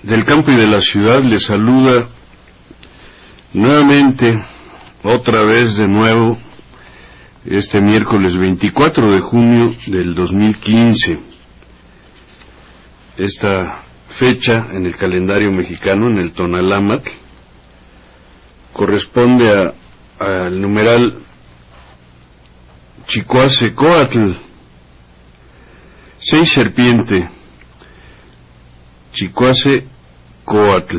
del campo y de la ciudad les saluda nuevamente, otra vez de nuevo, este miércoles 24 de junio del 2015. Esta fecha en el calendario mexicano, en el Tonalámatl, corresponde al numeral Chicoacecoatl, 6 serpiente, Chicoacecoatl.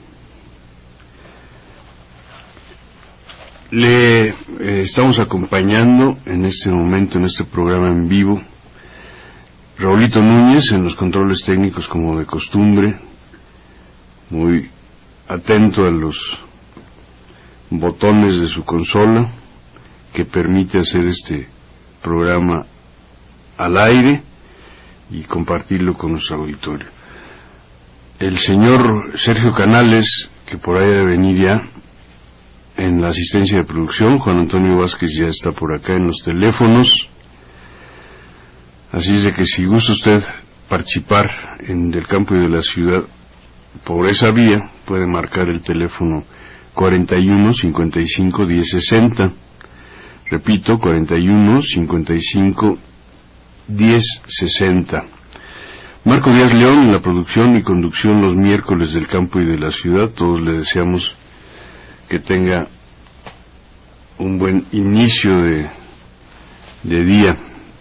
Le estamos acompañando en este momento, en este programa en vivo, Raulito Núñez en los controles técnicos, como de costumbre, muy atento a los botones de su consola que permite hacer este programa al aire y compartirlo con nuestro auditorio. El señor Sergio Canales, que por ahí debe venir ya, en la asistencia de producción. Juan Antonio Vázquez ya está por acá en los teléfonos, así es de que si gusta usted participar en Del Campo y de la Ciudad por esa vía, puede marcar el teléfono 41 55 10 60. Repito, 41 55 10 60. Marco Díaz León en la producción y conducción los miércoles del campo y de la ciudad. Todos le deseamos que tenga un buen inicio de día.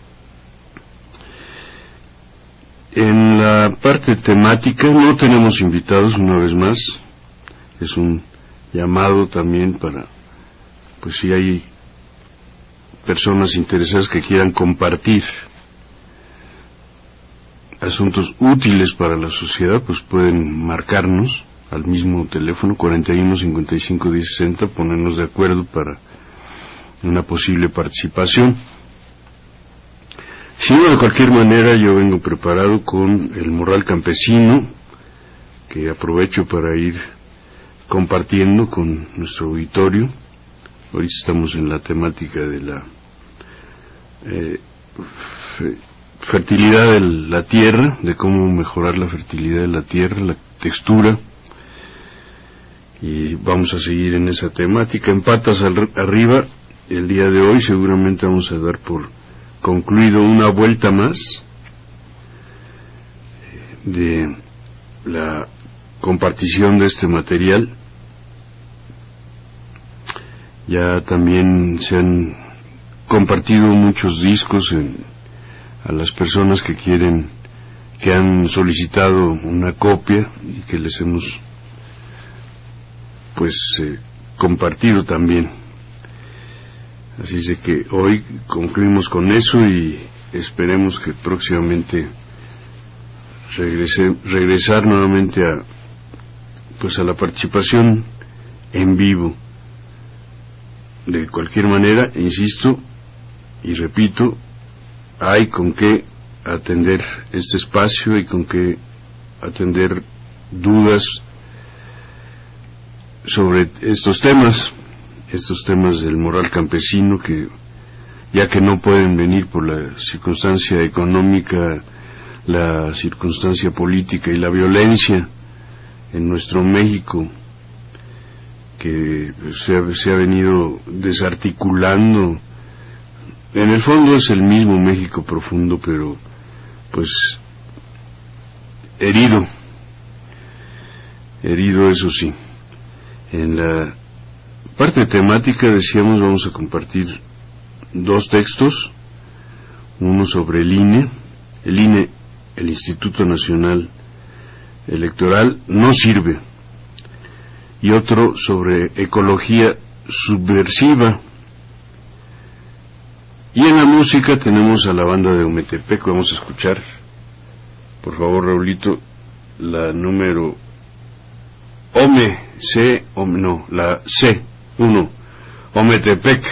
En la parte temática no tenemos invitados una vez más. Es un llamado también para, pues si hay personas interesadas que quieran compartir asuntos útiles para la sociedad, pues pueden marcarnos al mismo teléfono 41 55 10 60, ponernos de acuerdo para una posible participación. Si no, de cualquier manera, yo vengo preparado con el Morral Campesino, que aprovecho para ir compartiendo con nuestro auditorio. Ahorita estamos en la temática de la fertilidad de la tierra, de cómo mejorar la fertilidad de la tierra, la textura, y vamos a seguir en esa temática. En patas arriba, el día de hoy seguramente vamos a dar por concluido una vuelta más de la compartición de este material. Ya también se han compartido muchos discos a las personas que han solicitado una copia y que les hemos compartido también. Así es de que hoy concluimos con eso y esperemos que próximamente regresar nuevamente a la participación en vivo. De cualquier manera, insisto y repito, hay con qué atender este espacio y con qué atender dudas sobre estos temas del Morral Campesino, que ya que no pueden venir por la circunstancia económica, la circunstancia política y la violencia en nuestro México, que se ha venido desarticulando. En el fondo es el mismo México profundo, pero herido, eso sí. En la parte temática, decíamos, vamos a compartir 2 textos, uno sobre el INE, el Instituto Nacional Electoral, no sirve, y otro sobre ecología subversiva. Y en la música tenemos a la banda de Ometepec. Vamos a escuchar, por favor, Raulito, la número la C1, Ometepec.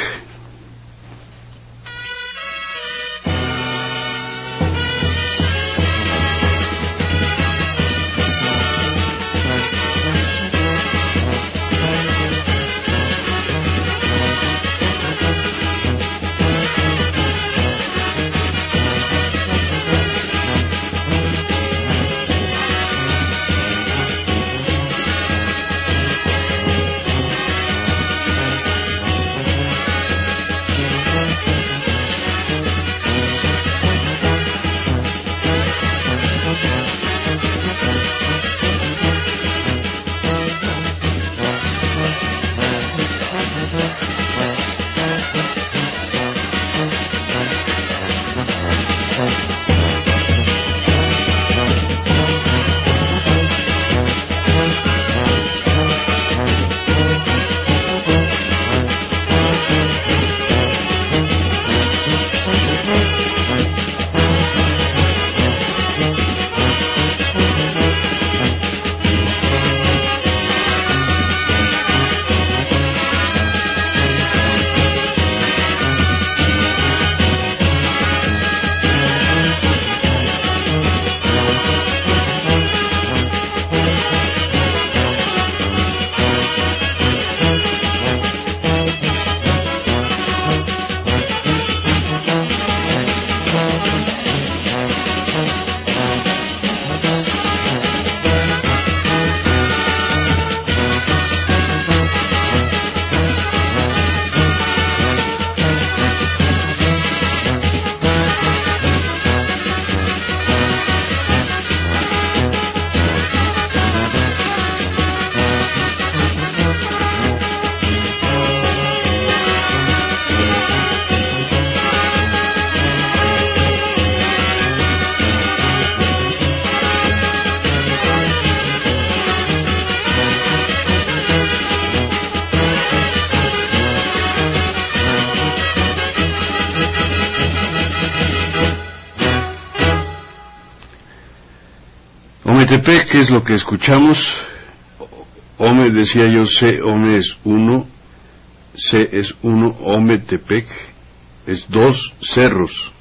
Ometepec, ¿qué es lo que escuchamos? Ome, decía yo, C, Ome es 1, C es 1, Ometepec es 2 cerros,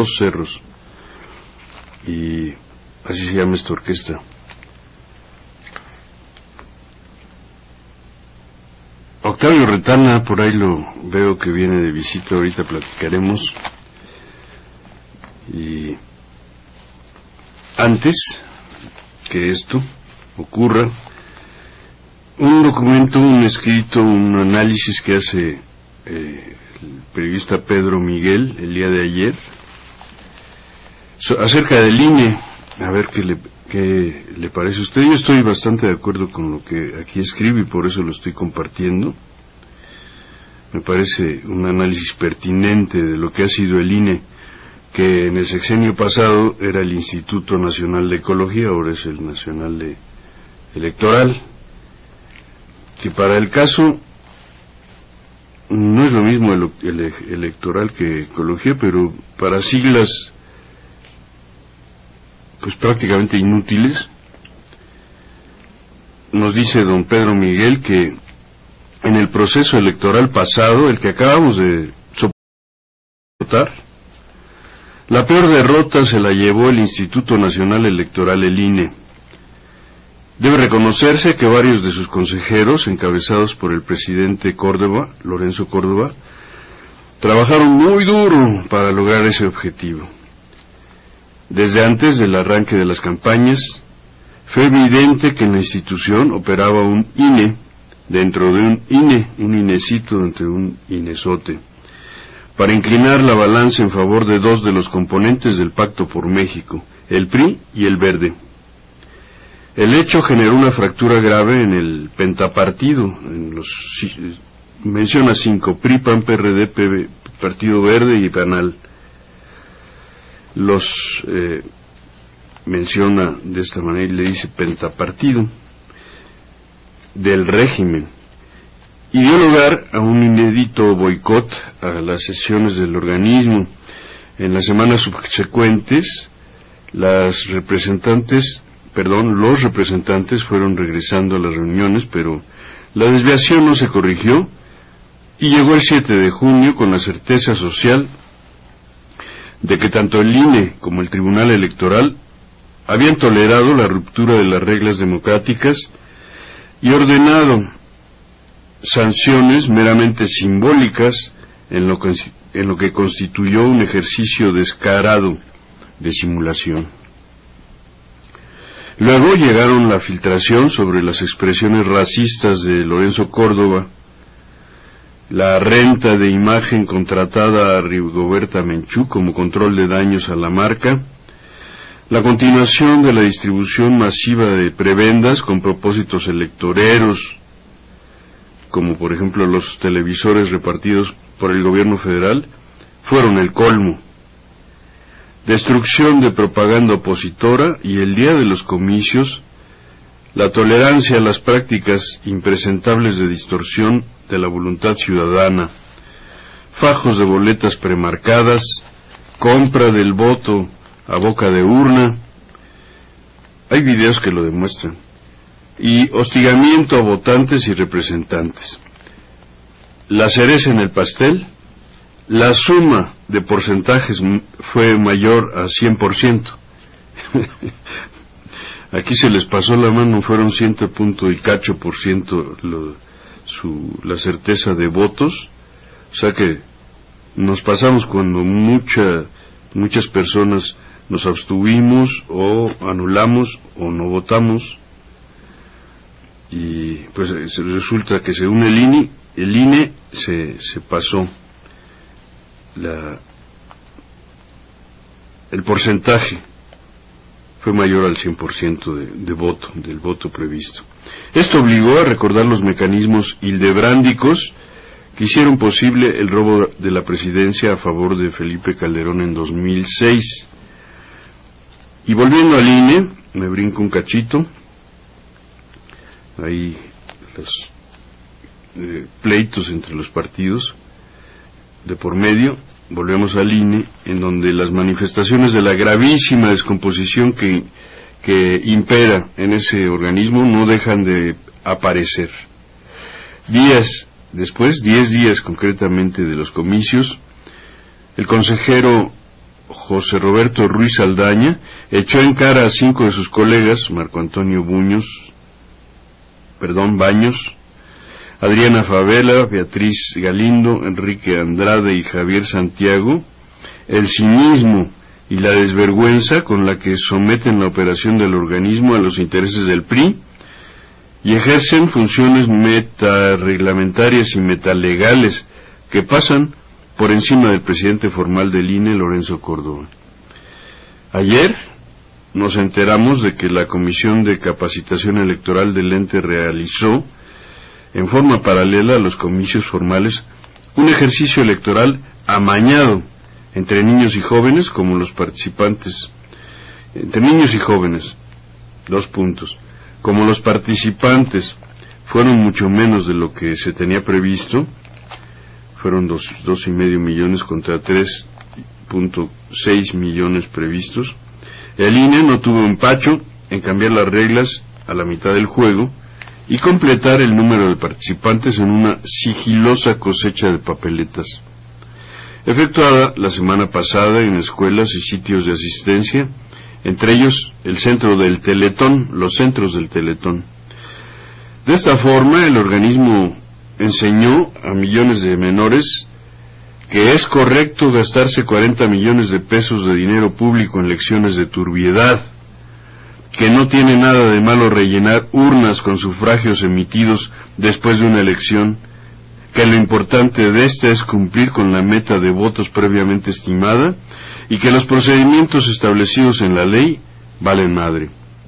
y así se llama esta orquesta. Octavio Retana, por ahí lo veo que viene de visita, ahorita platicaremos. Y antes que esto ocurra, un documento, un escrito, un análisis que hace el periodista Pedro Miguel el día de ayer acerca del INE. A ver qué le parece a usted. Yo estoy bastante de acuerdo con lo que aquí escribe y por eso lo estoy compartiendo. Me parece un análisis pertinente de lo que ha sido el INE, que en el sexenio pasado era el Instituto Nacional de Ecología, ahora es el Nacional Electoral, que para el caso no es lo mismo electoral que ecología, pero para siglas pues prácticamente inútiles. Nos dice don Pedro Miguel que en el proceso electoral pasado, el que acabamos de soportar, la peor derrota se la llevó el Instituto Nacional Electoral, el INE. Debe reconocerse que varios de sus consejeros, encabezados por el presidente Córdoba, Lorenzo Córdoba, trabajaron muy duro para lograr ese objetivo. Desde antes del arranque de las campañas, fue evidente que en la institución operaba un INE dentro de un INE, un INEcito dentro de un INEsote, para inclinar la balanza en favor de dos de los componentes del Pacto por México, el PRI y el Verde. El hecho generó una fractura grave en el pentapartido, menciona 5, PRI, PAN, PRD, Partido Verde y PANAL. Los menciona de esta manera y le dice pentapartido del régimen, y dio lugar a un inédito boicot a las sesiones del organismo. En las semanas subsecuentes los representantes fueron regresando a las reuniones, pero la desviación no se corrigió y llegó el 7 de junio con la certeza social de que tanto el INE como el Tribunal Electoral habían tolerado la ruptura de las reglas democráticas y ordenado sanciones meramente simbólicas en lo que constituyó un ejercicio descarado de simulación. Luego llegaron la filtración sobre las expresiones racistas de Lorenzo Córdoba, la renta de imagen contratada a Rigoberta Menchú como control de daños a la marca, la continuación de la distribución masiva de prebendas con propósitos electoreros, como por ejemplo los televisores repartidos por el gobierno federal, fueron el colmo. Destrucción de propaganda opositora y el día de los comicios, la tolerancia a las prácticas impresentables de distorsión de la voluntad ciudadana, fajos de boletas premarcadas, compra del voto a boca de urna, hay videos que lo demuestran, y hostigamiento a votantes y representantes. La cereza en el pastel, la suma de porcentajes fue mayor a 100%. Aquí se les pasó la mano, fueron 100 y cacho por ciento la certeza de votos, o sea que nos pasamos cuando muchas personas nos abstuvimos o anulamos o no votamos, y pues resulta que según el INE se pasó el porcentaje fue mayor al 100% del voto previsto. Esto obligó a recordar los mecanismos hildebrándicos que hicieron posible el robo de la presidencia a favor de Felipe Calderón en 2006. Y volviendo al INE, me brinco un cachito, ahí los pleitos entre los partidos de por medio. Volvemos al INE, en donde las manifestaciones de la gravísima descomposición que que impera en ese organismo no dejan de aparecer. 10 días concretamente de los comicios, el consejero José Roberto Ruiz Aldaña echó en cara a 5 de sus colegas, Marco Antonio Baños, Adriana Favela, Beatriz Galindo, Enrique Andrade y Javier Santiago, el cinismo y la desvergüenza con la que someten la operación del organismo a los intereses del PRI y ejercen funciones metareglamentarias y metalegales que pasan por encima del presidente formal del INE, Lorenzo Córdoba. Ayer nos enteramos de que la Comisión de Capacitación Electoral del ente realizó, en forma paralela a los comicios formales, un ejercicio electoral amañado entre niños y jóvenes, como los participantes, como los participantes fueron mucho menos de lo que se tenía previsto, fueron 2,5 millones contra 3,6 millones previstos, el INE no tuvo empacho en cambiar las reglas a la mitad del juego y completar el número de participantes en una sigilosa cosecha de papeletas, efectuada la semana pasada en escuelas y sitios de asistencia, entre ellos los centros del Teletón. De esta forma, el organismo enseñó a millones de menores que es correcto gastarse 40 millones de pesos de dinero público en lecciones de turbiedad, que no tiene nada de malo rellenar urnas con sufragios emitidos después de una elección, que lo importante de esta es cumplir con la meta de votos previamente estimada y que los procedimientos establecidos en la ley valen madre.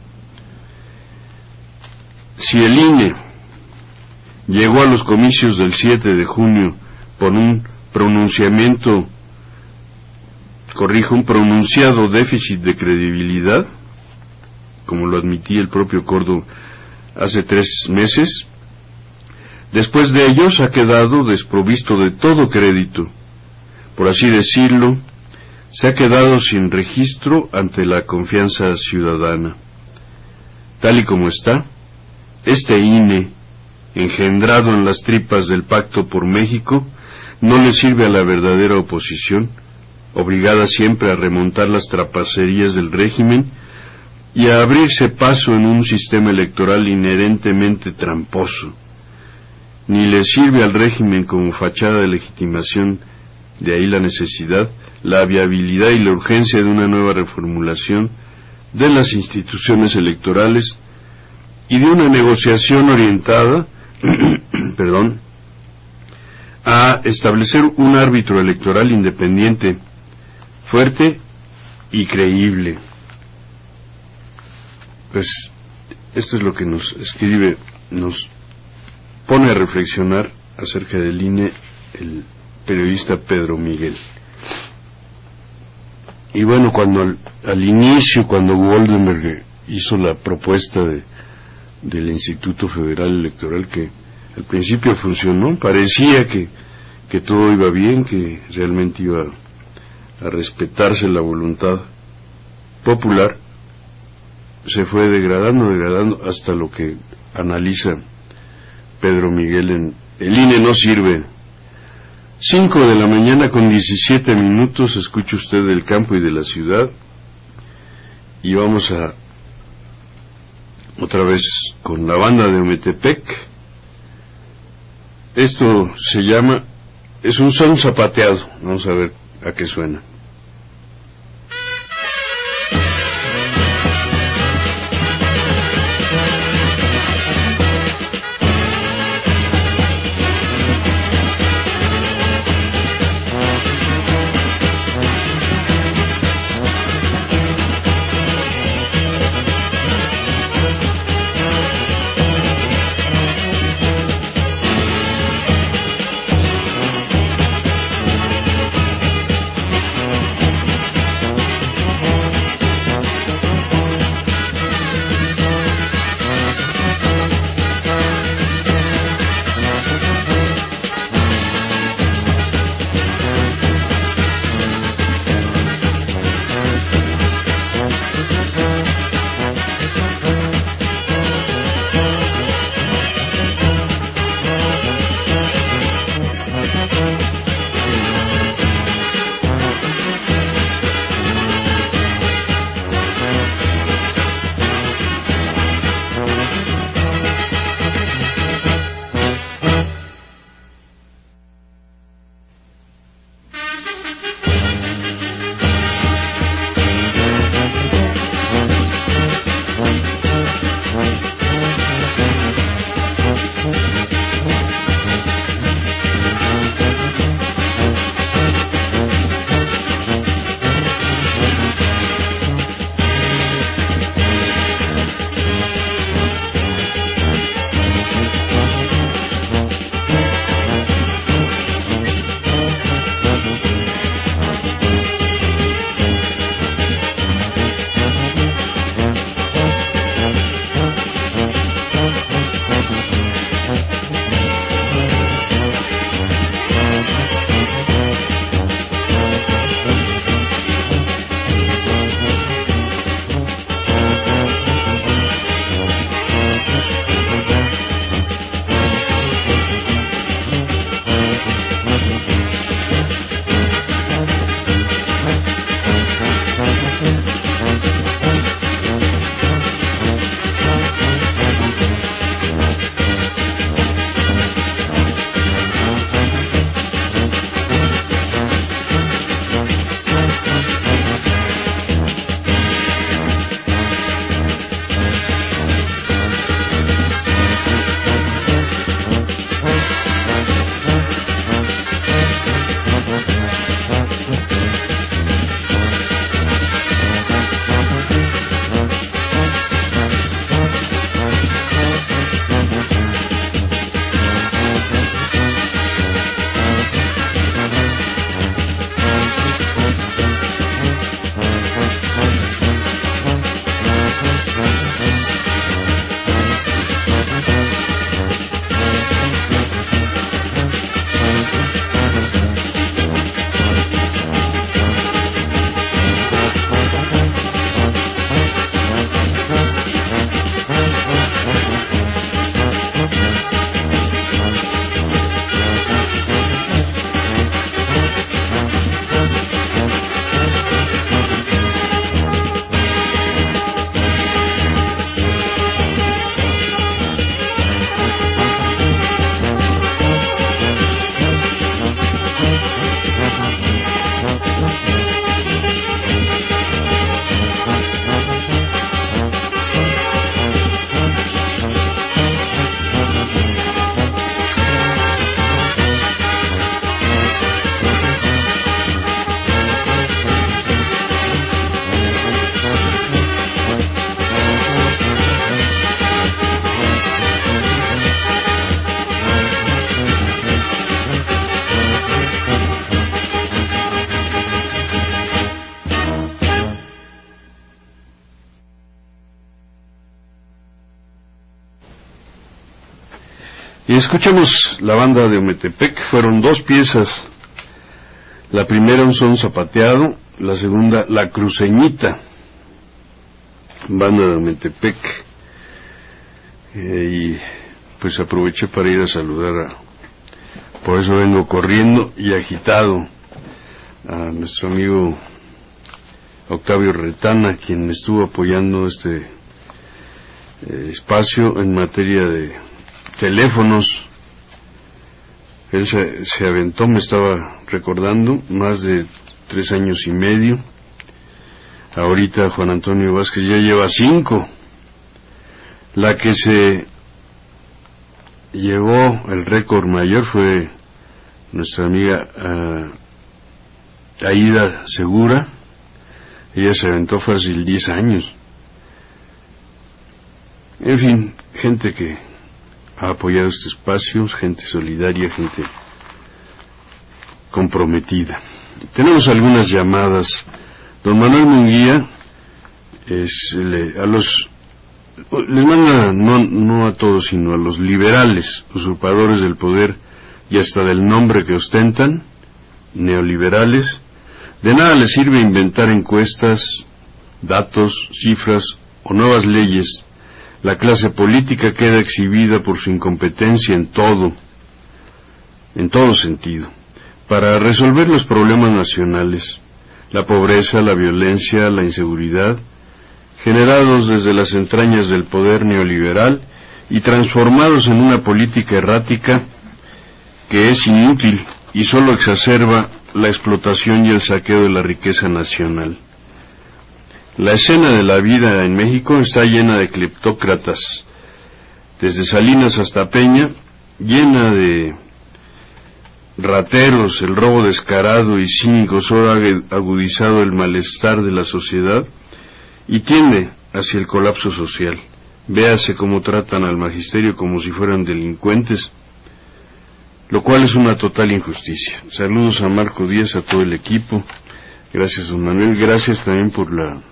Si el INE llegó a los comicios del 7 de junio por un pronunciado déficit de credibilidad, como lo admitía el propio Córdoba hace 3 meses, después de ello se ha quedado desprovisto de todo crédito, por así decirlo, se ha quedado sin registro ante la confianza ciudadana. Tal y como está, este INE, engendrado en las tripas del Pacto por México, no le sirve a la verdadera oposición, obligada siempre a remontar las trapacerías del régimen y a abrirse paso en un sistema electoral inherentemente tramposo. Ni le sirve al régimen como fachada de legitimación, de ahí la necesidad, la viabilidad y la urgencia de una nueva reformulación de las instituciones electorales y de una negociación orientada a establecer un árbitro electoral independiente, fuerte y creíble. Pues esto es lo que nos escribe, nos pone a reflexionar acerca del INE el periodista Pedro Miguel. Y bueno, cuando al inicio, cuando Goldenberg hizo la propuesta del Instituto Federal Electoral, que al principio funcionó, parecía que todo iba bien, que realmente iba a respetarse la voluntad popular, se fue degradando hasta lo que analiza Pedro Miguel en el INE no sirve. 5:17 a.m, escucha usted del campo y de la ciudad, y vamos a otra vez con la banda de Ometepec. Esto se llama, es un son zapateado, vamos a ver a qué suena. Y escuchamos la banda de Ometepec. Fueron 2 piezas. La primera, un son zapateado. La segunda, La Cruceñita, banda de Ometepec. Y pues aproveché para ir a saludar por eso vengo corriendo y agitado a nuestro amigo Octavio Retana, quien me estuvo apoyando este espacio en materia de teléfonos. Él se aventó, me estaba recordando, más de 3 años y medio. Ahorita Juan Antonio Vázquez ya lleva 5. La que se llevó el récord mayor fue nuestra amiga Aida Segura. Ella se aventó fácil 10 años. En fin, gente que ha apoyado este espacio, gente solidaria, gente comprometida. Tenemos algunas llamadas. Don Manuel Munguía les manda, no a todos, sino a los liberales, usurpadores del poder y hasta del nombre que ostentan, neoliberales. De nada les sirve inventar encuestas, datos, cifras o nuevas leyes. La clase política queda exhibida por su incompetencia en todo sentido. Para resolver los problemas nacionales, la pobreza, la violencia, la inseguridad, generados desde las entrañas del poder neoliberal y transformados en una política errática que es inútil y solo exacerba la explotación y el saqueo de la riqueza nacional. La escena de la vida en México está llena de cleptócratas, desde Salinas hasta Peña, llena de rateros. El robo descarado y cínico solo ha agudizado el malestar de la sociedad y tiende hacia el colapso social. Véase cómo tratan al magisterio como si fueran delincuentes, lo cual es una total injusticia. Saludos a Marco Díaz, a todo el equipo. Gracias, don Manuel. Gracias también por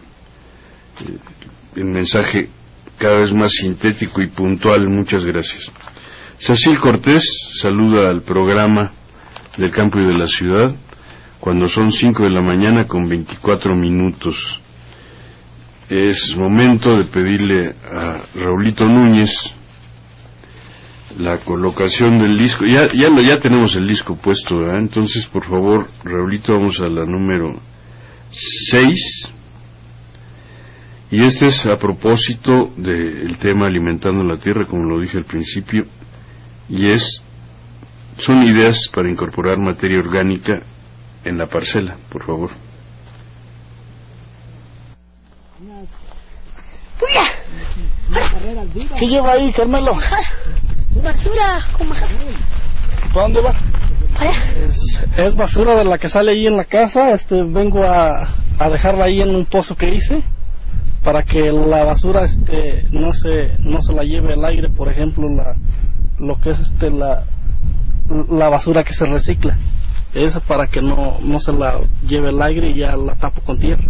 el mensaje cada vez más sintético y puntual. Muchas gracias. Cecil Cortés saluda al programa del campo y de la ciudad cuando son 5 de la mañana con 24 minutos. Es momento de pedirle a Raulito Núñez la colocación del disco. Ya tenemos el disco puesto, ¿verdad? Entonces, por favor, Raulito, vamos a la número 6. Y este es a propósito del tema Alimentando la Tierra, como lo dije al principio, y son ideas para incorporar materia orgánica en la parcela, por favor. ¿Qué lleva ahí, Carmelo? Basura, ¿cómo? ¿Para dónde va? Es basura de la que sale ahí en la casa. Vengo a dejarla ahí en un pozo que hice para que la basura no se la lleve el aire, por ejemplo, lo que es la basura que se recicla. Esa para que no se la lleve el aire y ya la tapo con tierra.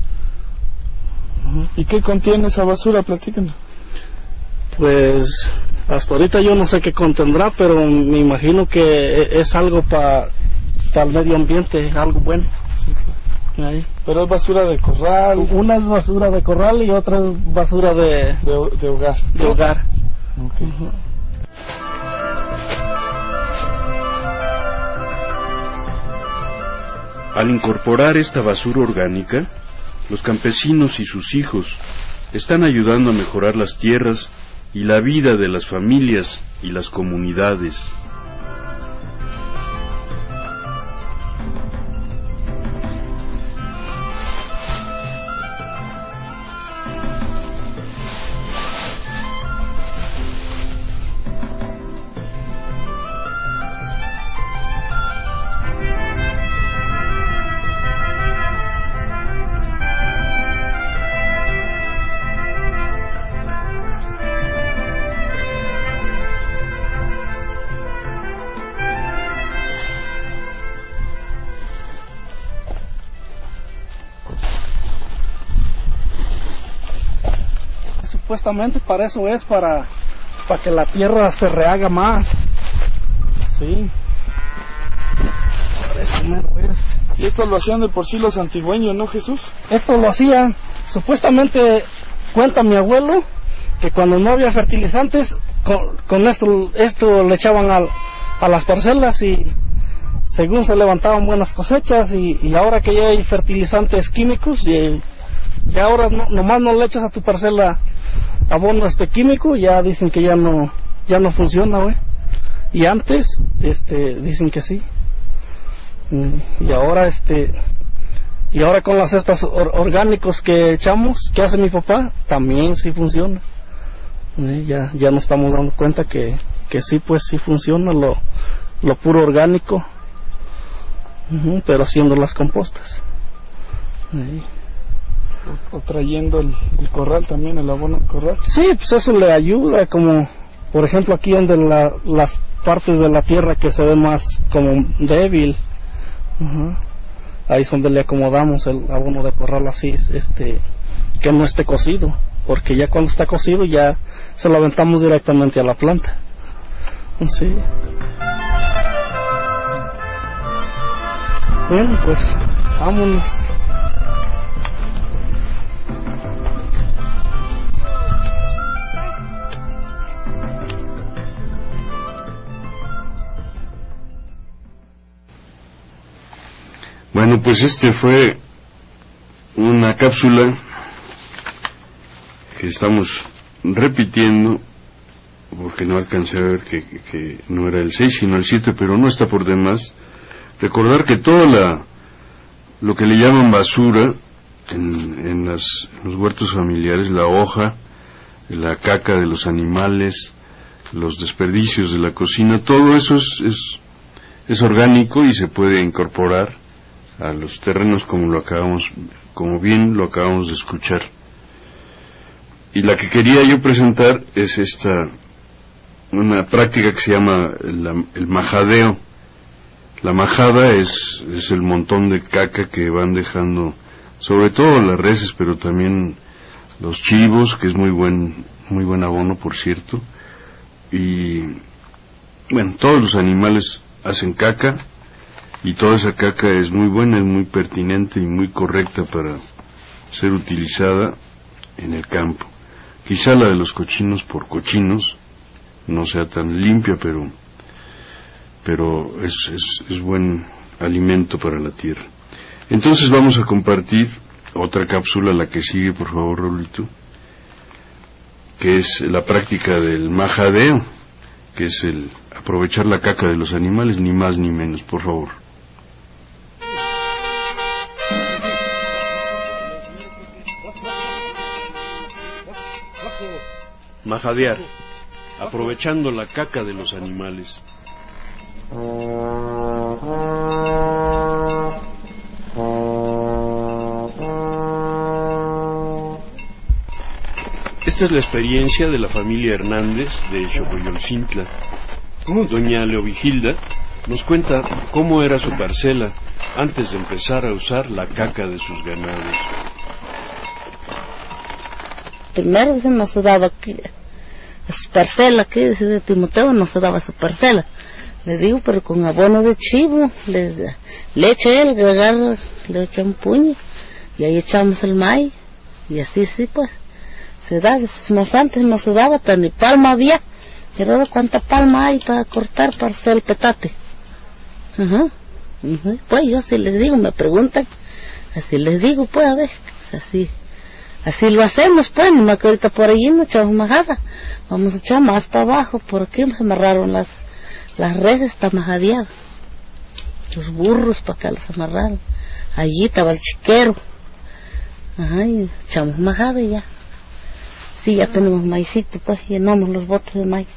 ¿Y qué contiene esa basura? Platícanos. Pues hasta ahorita yo no sé qué contendrá, pero me imagino que es algo para el medio ambiente, algo bueno. Sí, claro. Ahí. Pero es basura de corral. Una es basura de corral y otra es basura de hogar. De hogar. Okay. Al incorporar esta basura orgánica, los campesinos y sus hijos están ayudando a mejorar las tierras y la vida de las familias y las comunidades. Supuestamente para eso es, para que la tierra se rehaga más. Sí. Por eso mero es. Y esto lo hacían de por sí los antigüeños, ¿no, Jesús? Esto lo hacía, supuestamente cuenta mi abuelo, que cuando no había fertilizantes, con esto le echaban a las parcelas y según se levantaban buenas cosechas y ahora que ya hay fertilizantes químicos y ahora nomás no le echas a tu parcela abono químico, ya dicen que ya no funciona, güey. Y antes dicen que sí. Y ahora con las cestas orgánicos que echamos, que hace mi papá, también sí funciona. Ya nos estamos dando cuenta que sí, pues sí funciona lo puro orgánico, pero haciendo las compostas. O trayendo el corral también, el abono al corral. Sí, pues eso le ayuda, como por ejemplo aquí donde las partes de la tierra que se ve más como débil, ahí es donde le acomodamos el abono de corral así, que no esté cocido, porque ya cuando está cocido ya se lo aventamos directamente a la planta. Sí. Bueno, pues vámonos. Bueno, pues fue una cápsula que estamos repitiendo, porque no alcancé a ver que no era el 6 sino el 7, pero no está por demás recordar que todo lo que le llaman basura en los huertos familiares, la hoja, la caca de los animales, los desperdicios de la cocina, todo eso es orgánico y se puede incorporar a los terrenos como bien lo acabamos de escuchar. Y la que quería yo presentar es una práctica que se llama el majadeo. La majada es el montón de caca que van dejando, sobre todo las reses, pero también los chivos, que es muy buen abono, por cierto. Y bueno, todos los animales hacen caca, y toda esa caca es muy buena, es muy pertinente y muy correcta para ser utilizada en el campo. Quizá la de los cochinos por cochinos no sea tan limpia, pero es buen alimento para la tierra. Entonces vamos a compartir otra cápsula, la que sigue, por favor, Raulito, que es la práctica del majadeo, que es el aprovechar la caca de los animales, ni más ni menos, por favor. Majadear, aprovechando la caca de los animales. Esta es la experiencia de la familia Hernández de Xocoyolcintla. Doña Leovigilda nos cuenta cómo era su parcela antes de empezar a usar la caca de sus ganados. Primero no se daba aquí, su parcela, aquí de Timoteo no se daba su parcela. Le digo, pero con abono de chivo, le eché el agarra, le eché un puño, y ahí echamos el maíz, y así sí pues, se da, más antes no se daba, pero ni palma había, pero ahora cuánta palma hay para cortar, para hacer el petate. Pues yo así les digo, me preguntan, así les digo, pues a ver, así lo hacemos, pues, no me acuerdo, ahorita por allí no echamos majada, vamos a echar más para abajo, por aquí se amarraron las reses, está majadeado, los burros para acá los amarraron, allí estaba el chiquero, y echamos majada y ya, sí, ya tenemos maicito, pues, llenamos los botes de maíz.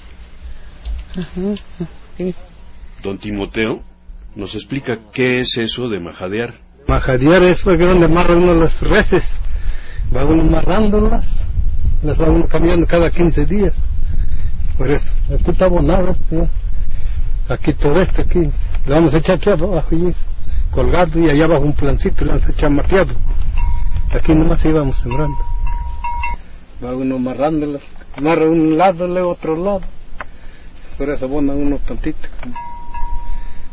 Sí. Don Timoteo nos explica qué es eso de majadear. Majadear es porque donde amarra uno las reses, va uno amarrándolas, las va uno cambiando cada 15 días. Por eso, aquí está abonado aquí todo aquí, le vamos a echar aquí abajo y colgado, y allá abajo un plancito le vamos a echar mateado. Aquí nomás íbamos sembrando. Va uno amarrándolas, amarra un lado, luego otro lado. Por eso abona uno tantito.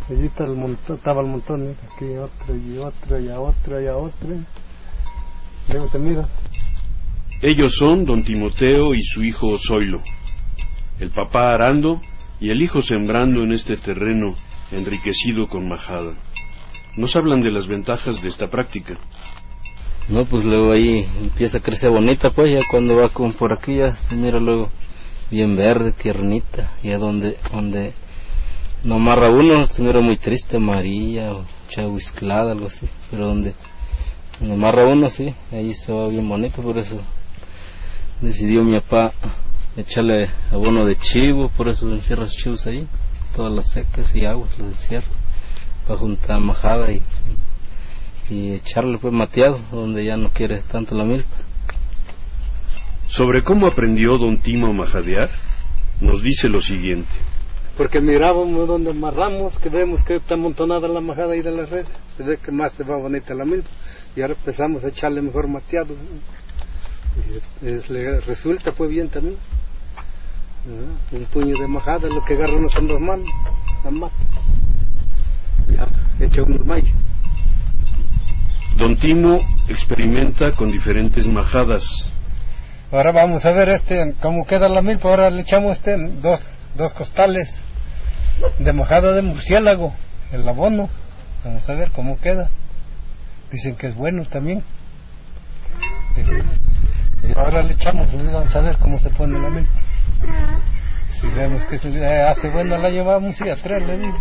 Allí está estaba el montón, mira, aquí otro y otro y a otro y a otro. Luego te mira. Ellos son don Timoteo y su hijo Zoilo, el papá arando y el hijo sembrando en este terreno enriquecido con majada. Nos hablan de las ventajas de esta práctica. No, pues luego ahí empieza a crecer bonita, pues ya cuando va con por aquí ya se mira luego bien verde, tiernita, y a donde no amarra uno se mira muy triste, amarilla o chahuisclada, algo así, pero donde amarra uno sí, ahí se va bien bonito. Por eso decidió mi papá echarle abono de chivo, por eso encierra los chivos ahí, todas las secas y aguas los encierra para juntar majada y echarle pues mateado donde ya no quiere tanto la milpa. Sobre cómo aprendió don Timo a majadear, nos dice lo siguiente. Porque mirábamos donde amarramos, que vemos que está amontonada la majada ahí de las redes, se ve que más se va bonita la milpa, y ahora empezamos a echarle mejor mateado, y le resulta pues bien también. Un puño de majada, lo que agarra uno son 2 manos, la mata, ya echa unos maíz. Don Timo experimenta con diferentes majadas. Ahora vamos a ver cómo queda la milpa. Ahora le echamos dos costales de majada de murciélago, el abono. Vamos a ver cómo queda. Dicen que es bueno también. Y ahora le echamos, vamos a ver cómo se pone la milpa. Si vemos que se hace bueno, la llevamos y a traerle, digo.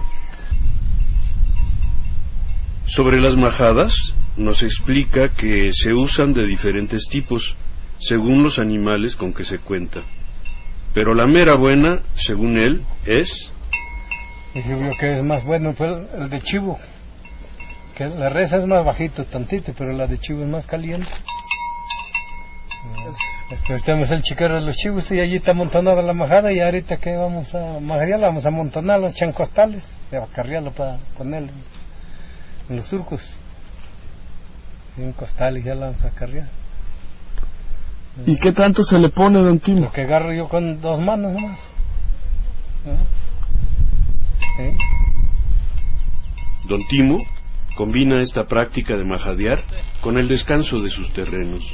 Sobre las majadas, nos explica que se usan de diferentes tipos, según los animales con que se cuenta. Pero la mera buena, según él, es... Y yo creo que es más bueno pues, el de chivo. Que la res es más bajito, tantito, pero la de chivo es más caliente. Después tenemos el chiquero de los chivos y allí está amontonada la majada, y ahorita que vamos a majadearla, vamos a amontonarlo, echan costales, de acarrearlo para ponerlo en los surcos. En costales ya la vamos a acarrear. ¿Y qué tanto se le pone, don Timo? Lo que agarro yo con 2 manos nomás. ¿Sí? Don Timo combina esta práctica de majadear con el descanso de sus terrenos.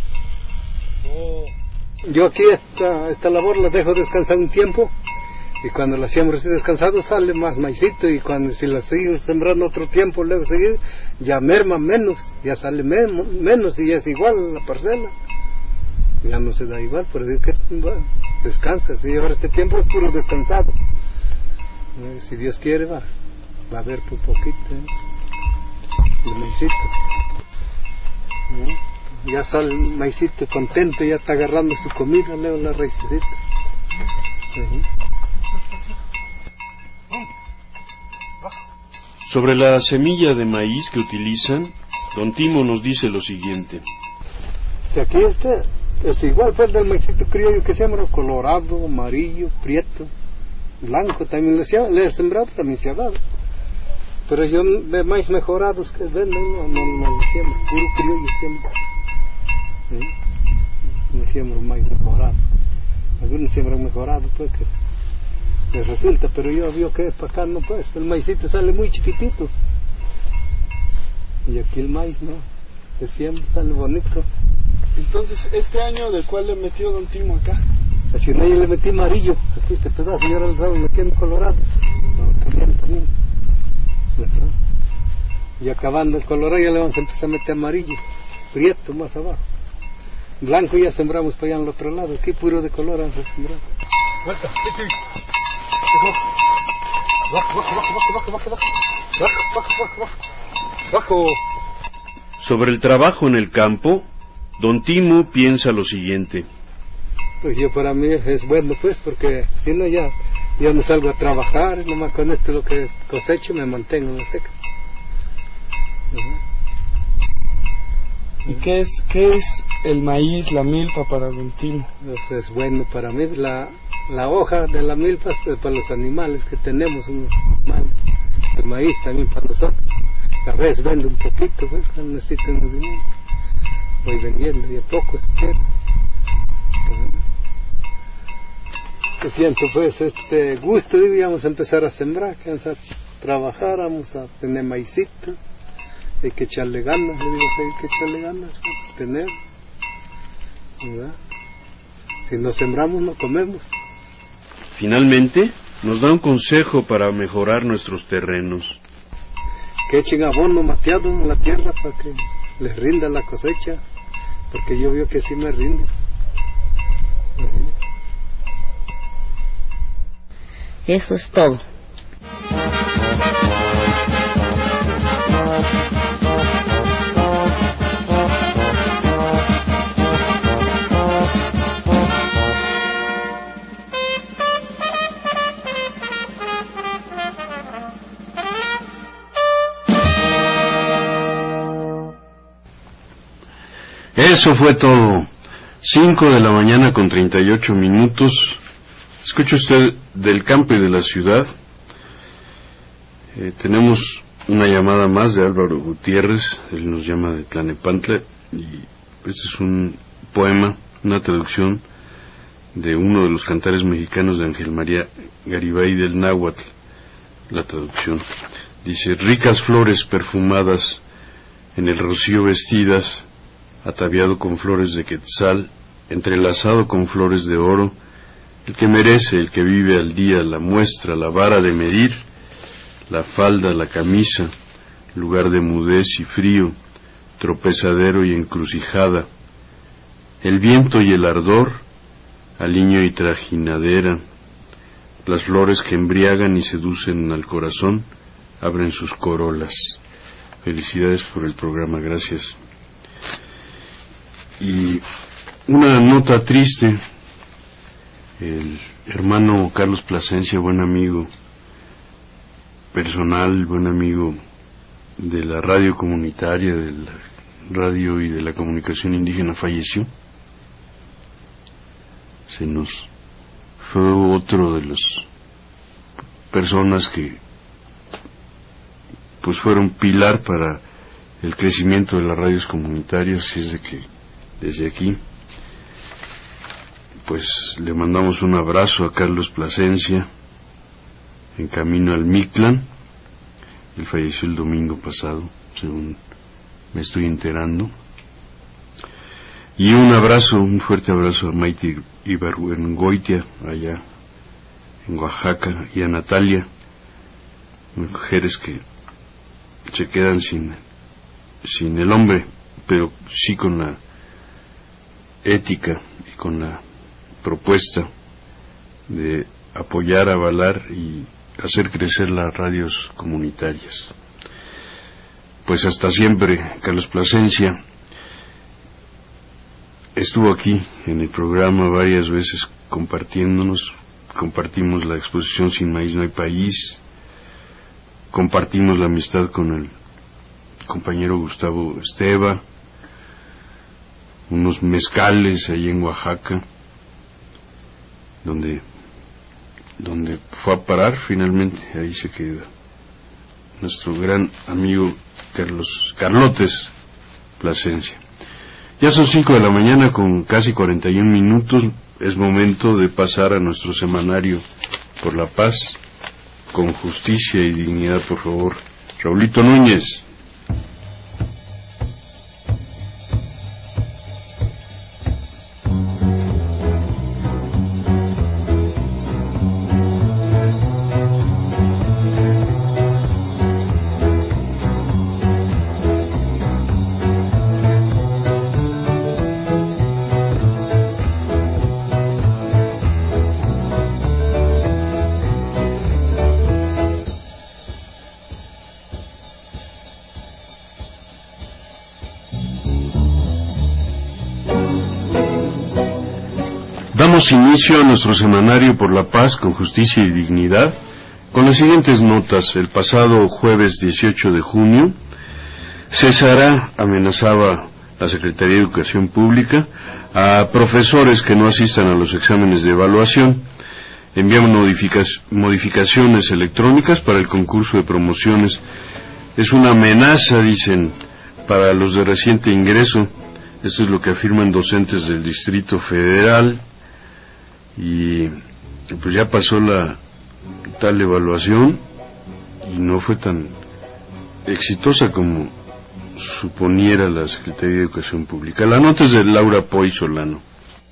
Yo aquí esta labor la dejo descansar un tiempo, y cuando la siembro así descansado sale más maicito, y cuando si la sigo sembrando otro tiempo luego seguir, ya merma menos, ya sale menos y ya es igual la parcela, ya no se da igual, pero es que descansa. Si llevar este tiempo es puro descansado, si Dios quiere va a haber un poquito de maicito, ya sale el maicito contento, ya está agarrando su comida, luego la raicecita. Sobre la semilla de maíz que utilizan, don Timo nos dice lo siguiente. Si aquí es igual pues del maicito criollo que siembra, colorado, amarillo, prieto, blanco, también le he sembrado, también se ha dado. Pero yo de maíz mejorados que venden, no lo siembro, puro criollo siembro. No siembro maíz mejorado. Algunos siembran mejorado pues que les resulta, pero yo veo que para acá no, pues el maicito sale muy chiquitito, y aquí el maíz no, que siempre sale bonito. Entonces, este año, ¿de cuál le metió don Timo acá? Así no, yo le metí amarillo, aquí este pedazo, y ahora el rabo le metí en colorado, vamos cambiando también. Y acabando el colorado ya le vamos a empezar a meter amarillo, prieto más abajo. Blanco ya sembramos para allá al otro lado, aquí puro de color vamos a sembrar. Bajo. Sobre el trabajo en el campo, don Timo piensa lo siguiente. Pues yo para mí es bueno pues, porque si no ya no salgo a trabajar, nomás con esto lo que cosecho me mantengo en la seca. ¿Y qué es el maíz, la milpa para don Timo? Pues es bueno para mí, la hoja de la milpa es para los animales que tenemos, el maíz también para nosotros. A veces vendo un poquito, pues, cuando necesitan dinero. Voy vendiendo y a poco siento pues gusto, y vamos a empezar a sembrar, que vamos a trabajar, vamos a tener maicito, hay que echarle ganas, le digo, hay que echarle ganas para tener, ¿verdad? Si no sembramos, no comemos. Finalmente, nos da un consejo para mejorar nuestros terrenos. Que echen abono mateado en la tierra para que les rinda la cosecha, porque yo veo que sí me rinde. Eso es todo. Eso fue todo. 5 de la mañana con 38 minutos. Escucha usted del campo y de la ciudad. Tenemos una llamada más de Álvaro Gutiérrez. Él nos llama de Tlanepantla y este es un poema, una traducción de uno de los cantares mexicanos de Ángel María Garibay del náhuatl. La traducción dice: ricas flores perfumadas, en el rocío vestidas, ataviado con flores de quetzal, entrelazado con flores de oro, el que merece, el que vive al día, la muestra, la vara de medir, la falda, la camisa, lugar de mudez y frío, tropezadero y encrucijada, el viento y el ardor, aliño y trajinadera, las flores que embriagan y seducen al corazón, abren sus corolas. Felicidades por el programa, gracias. Y una nota triste: el hermano Carlos Plasencia, buen amigo personal, buen amigo de la radio comunitaria, de la radio y de la comunicación indígena, falleció. Se nos fue otro de las personas que pues fueron pilar para el crecimiento de las radios comunitarias, y es de que desde aquí pues le mandamos un abrazo a Carlos Plasencia, en camino al Mictlán. Él falleció el domingo pasado, según me estoy enterando. Y un abrazo, un fuerte abrazo a Maite Ibargüengoitia, allá en Oaxaca, y a Natalia, mujeres que se quedan sin el hombre, pero sí con la ética y con la propuesta de apoyar, avalar y hacer crecer las radios comunitarias. Pues hasta siempre. Carlos Plasencia estuvo aquí en el programa varias veces compartimos la exposición Sin Maíz No Hay País, compartimos la amistad con el compañero Gustavo Esteva, unos mezcales ahí en Oaxaca, donde fue a parar finalmente. Ahí se queda nuestro gran amigo Carlotes Plasencia. Ya son 5 de la mañana con casi 41 minutos. Es momento de pasar a nuestro semanario por la paz, con justicia y dignidad, por favor. Raulito Núñez. Damos inicio a nuestro semanario por la paz, con justicia y dignidad, con las siguientes notas. El pasado jueves 18 de junio, Cesará amenazaba la Secretaría de Educación Pública a profesores que no asistan a los exámenes de evaluación. Enviaban modificaciones electrónicas para el concurso de promociones. Es una amenaza, dicen, para los de reciente ingreso. Esto es lo que afirman docentes del Distrito Federal. Y pues ya pasó la tal evaluación y no fue tan exitosa como suponiera la Secretaría de Educación Pública. La nota es de Laura Poy Solano.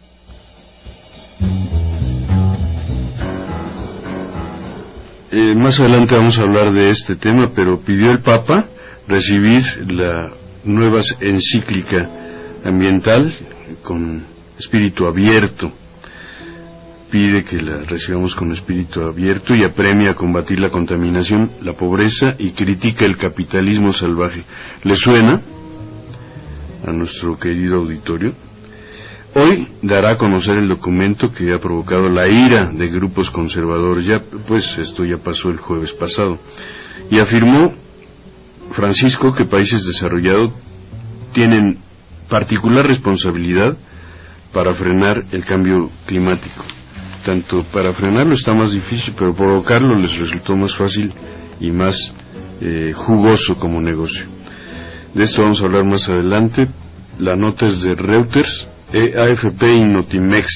Más adelante vamos a hablar de este tema, pero pidió el Papa recibir la nueva encíclica ambiental con espíritu abierto. Pide que la recibamos con espíritu abierto y apremia a combatir la contaminación, la pobreza y critica el capitalismo salvaje. ¿Le suena a nuestro querido auditorio? Hoy dará a conocer el documento que ha provocado la ira de grupos conservadores. Esto ya pasó el jueves pasado. Y afirmó Francisco que países desarrollados tienen particular responsabilidad para frenar el cambio climático. Tanto para frenarlo está más difícil, pero provocarlo les resultó más fácil y más jugoso como negocio. De esto vamos a hablar más adelante. La nota es de Reuters, AFP y Notimex.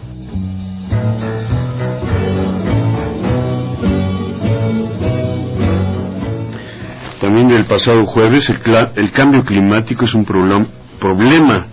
También del pasado jueves, el cambio climático es un problema.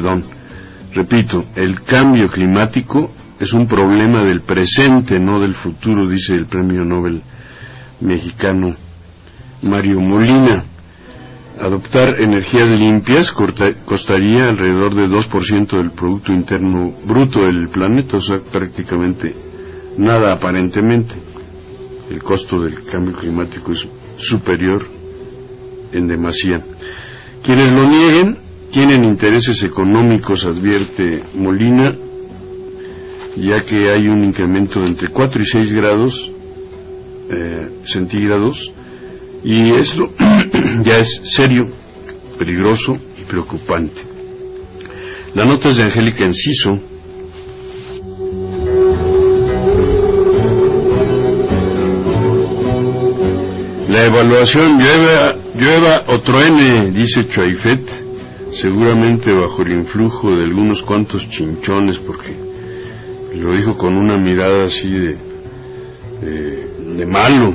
El cambio climático es un problema del presente, no del futuro, dice el premio Nobel mexicano Mario Molina. Adoptar energías limpias costaría alrededor de 2% del Producto Interno Bruto del planeta, o sea, prácticamente nada aparentemente. El costo del cambio climático es superior en demasía. Quienes lo nieguen tienen intereses económicos, advierte Molina, ya que hay un incremento de entre 4 y 6 grados centígrados, y esto ya es serio, peligroso y preocupante. La nota es de Angélica Enciso. La evaluación llueva o truene, dice Choaifet, seguramente bajo el influjo de algunos cuantos chinchones, porque lo dijo con una mirada así de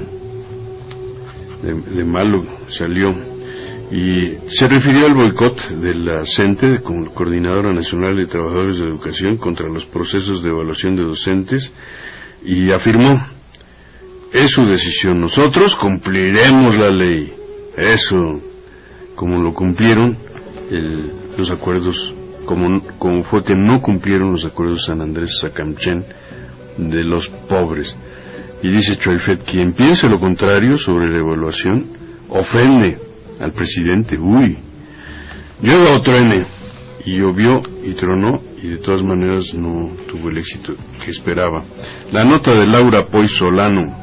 malo salió, y se refirió al boicot de la CENTE, como Coordinadora Nacional de Trabajadores de Educación, contra los procesos de evaluación de docentes, y afirmó: es su decisión, nosotros cumpliremos la ley. Eso, como lo cumplieron los acuerdos, como fue que no cumplieron los acuerdos San Andrés-Sacamchen de los pobres. Y dice Choaifet, quien piense lo contrario sobre la evaluación ofende al presidente. Llueva o truene. Y llovió y tronó, y de todas maneras no tuvo el éxito que esperaba. La nota de Laura Poy Solano.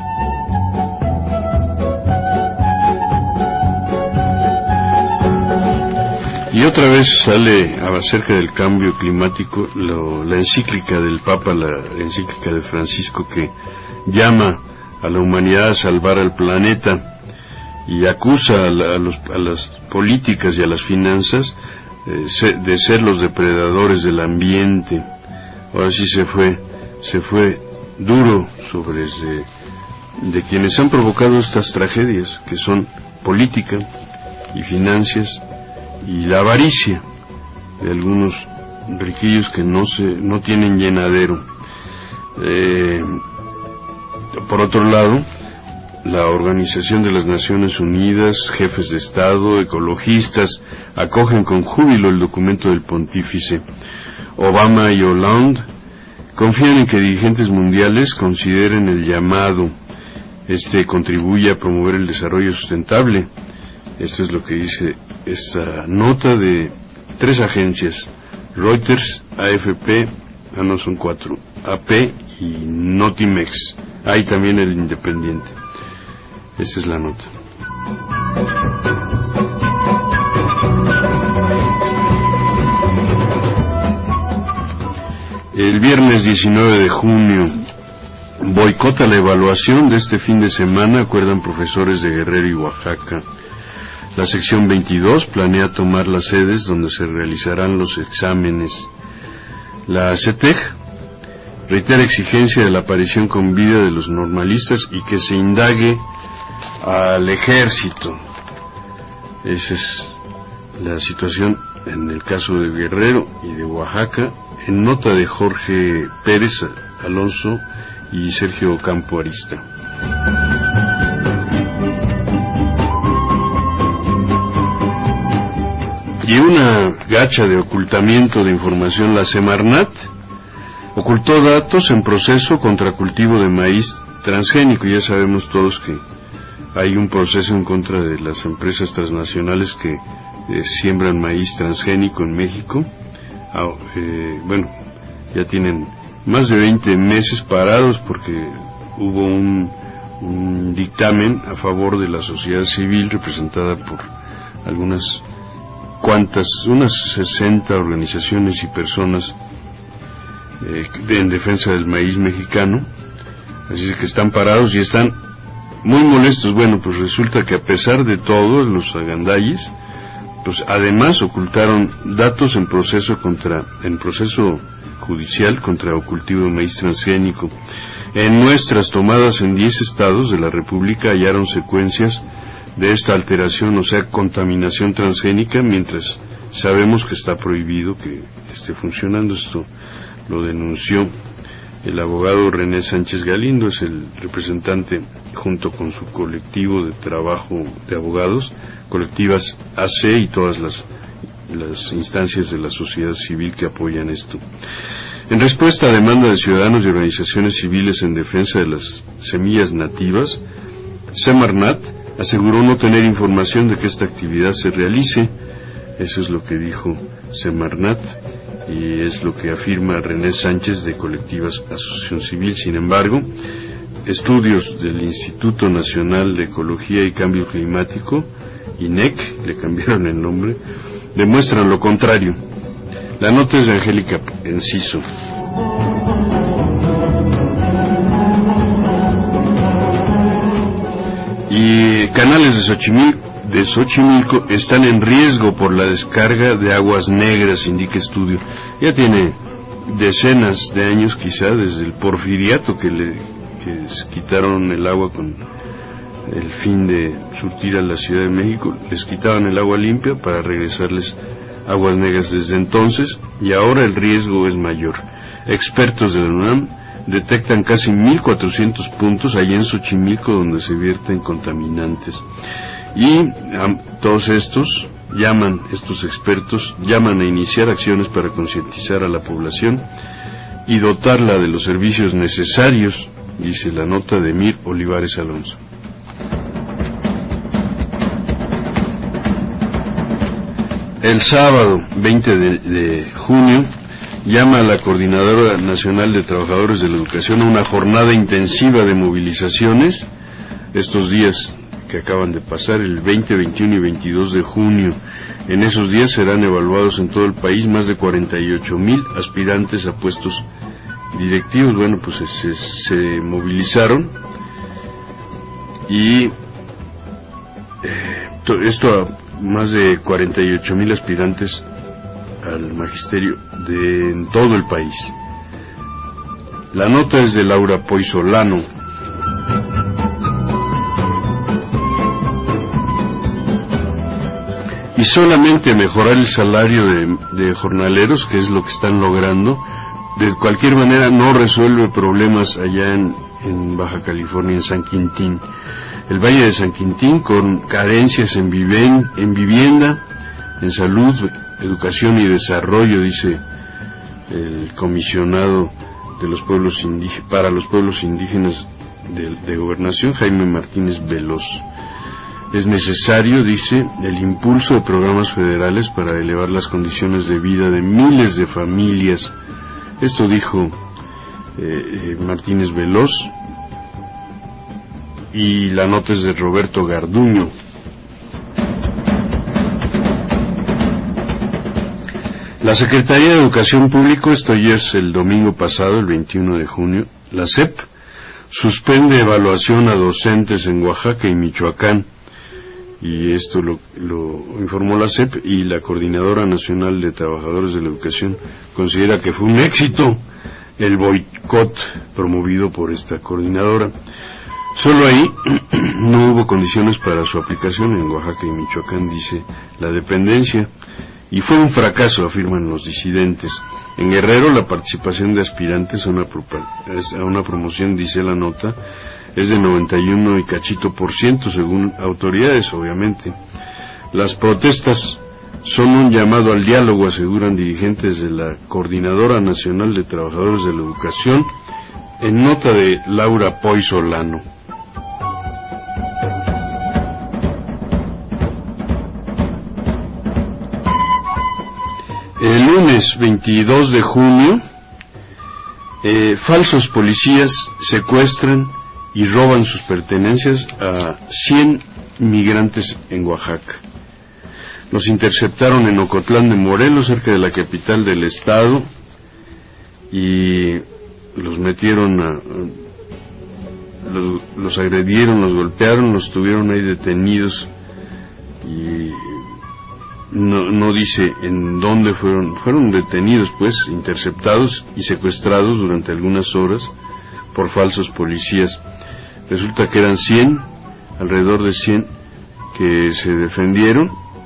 Y otra vez sale acerca del cambio climático la encíclica del Papa, la encíclica de Francisco, que llama a la humanidad a salvar al planeta y acusa a las políticas y a las finanzas de ser los depredadores del ambiente. Ahora sí se fue duro sobre de quienes han provocado estas tragedias, que son política y finanzas y la avaricia de algunos riquillos que no tienen llenadero. Por otro lado, la Organización de las Naciones Unidas, jefes de Estado, ecologistas, acogen con júbilo el documento del pontífice. Obama y Hollande confían en que dirigentes mundiales consideren el llamado. Contribuye a promover el desarrollo sustentable. Esto es lo que dice esta nota de 3 agencias: Reuters, AFP, son 4, AP y Notimex. Hay también el Independiente. Esta es la nota. El viernes 19 de junio boicota la evaluación de este fin de semana, acuerdan profesores de Guerrero y Oaxaca. La sección 22 planea tomar las sedes donde se realizarán los exámenes. La CETEG reitera exigencia de la aparición con vida de los normalistas y que se indague al ejército. Esa es la situación en el caso de Guerrero y de Oaxaca, en nota de Jorge Pérez Alonso y Sergio Campo Arista. Y una gacha de ocultamiento de información, la Semarnat, ocultó datos en proceso contra cultivo de maíz transgénico. Ya sabemos todos que hay un proceso en contra de las empresas transnacionales que siembran maíz transgénico en México. Bueno, ya tienen más de 20 meses parados porque hubo un dictamen a favor de la sociedad civil representada por unas 60 organizaciones y personas en defensa del maíz mexicano. Así es que están parados y están muy molestos. Bueno, pues resulta que a pesar de todo, los agandalles, pues además ocultaron datos en proceso judicial contra el cultivo de maíz transgénico. En muestras tomadas en 10 estados de la República hallaron secuencias de esta alteración, o sea, contaminación transgénica, mientras sabemos que está prohibido que esté funcionando. Esto lo denunció el abogado René Sánchez Galindo, es el representante junto con su colectivo de trabajo de abogados, colectivas AC y todas las instancias de la sociedad civil que apoyan esto. En respuesta a demanda de ciudadanos y organizaciones civiles en defensa de las semillas nativas, Semarnat aseguró no tener información de que esta actividad se realice. Eso es lo que dijo Semarnat y es lo que afirma René Sánchez de Colectivas Asociación Civil. Sin embargo, estudios del Instituto Nacional de Ecología y Cambio Climático, INEC, le cambiaron el nombre, demuestran lo contrario. La nota es de Angélica Enciso. Y canales de Xochimilco están en riesgo por la descarga de aguas negras, indica estudio. Ya tiene decenas de años quizá desde el porfiriato que les quitaron el agua con el fin de surtir a la Ciudad de México. Les quitaban el agua limpia para regresarles aguas negras desde entonces, y ahora el riesgo es mayor. Expertos de la UNAM detectan casi 1.400 puntos allí en Xochimilco donde se vierten contaminantes. Y todos estos expertos llaman a iniciar acciones para concientizar a la población y dotarla de los servicios necesarios, dice la nota de Mir Olivares Alonso. El sábado 20 de junio llama a la Coordinadora Nacional de Trabajadores de la Educación a una jornada intensiva de movilizaciones estos días que acaban de pasar, el 20, 21 y 22 de junio. En esos días serán evaluados en todo el país más de 48,000 aspirantes a puestos directivos. Bueno, pues se movilizaron y esto más de 48,000 aspirantes al magisterio en todo el país. La nota es de Laura Poisolano. Y solamente mejorar el salario de jornaleros, que es lo que están logrando, de cualquier manera no resuelve problemas allá en Baja California, en San Quintín. El Valle de San Quintín, con carencias en vivienda, en salud, educación y desarrollo, dice el comisionado de los pueblos para los pueblos indígenas de Gobernación, Jaime Martínez Veloz. Es necesario, dice, el impulso de programas federales para elevar las condiciones de vida de miles de familias. Esto dijo Martínez Veloz, y la nota es de Roberto Garduño. La Secretaría de Educación Pública, esto ya es el domingo pasado, el 21 de junio, la SEP, suspende evaluación a docentes en Oaxaca y Michoacán. Y esto lo informó la SEP, y la Coordinadora Nacional de Trabajadores de la Educación considera que fue un éxito el boicot promovido por esta coordinadora. Solo ahí no hubo condiciones para su aplicación en Oaxaca y Michoacán, dice la dependencia, y fue un fracaso, afirman los disidentes. En Guerrero, la participación de aspirantes a una promoción, dice la nota, es de 91 y cachito %, según autoridades, obviamente. Las protestas son un llamado al diálogo, aseguran dirigentes de la Coordinadora Nacional de Trabajadores de la Educación, en nota de Laura Poy Solano. El lunes 22 de junio, falsos policías secuestran y roban sus pertenencias a 100 migrantes en Oaxaca. Los interceptaron en Ocotlán de Morelos, cerca de la capital del estado, y los metieron los agredieron, los golpearon, los tuvieron ahí detenidos, y no dice en dónde fueron detenidos, pues, interceptados y secuestrados durante algunas horas por falsos policías. Resulta que eran 100, alrededor de 100, que se defendieron.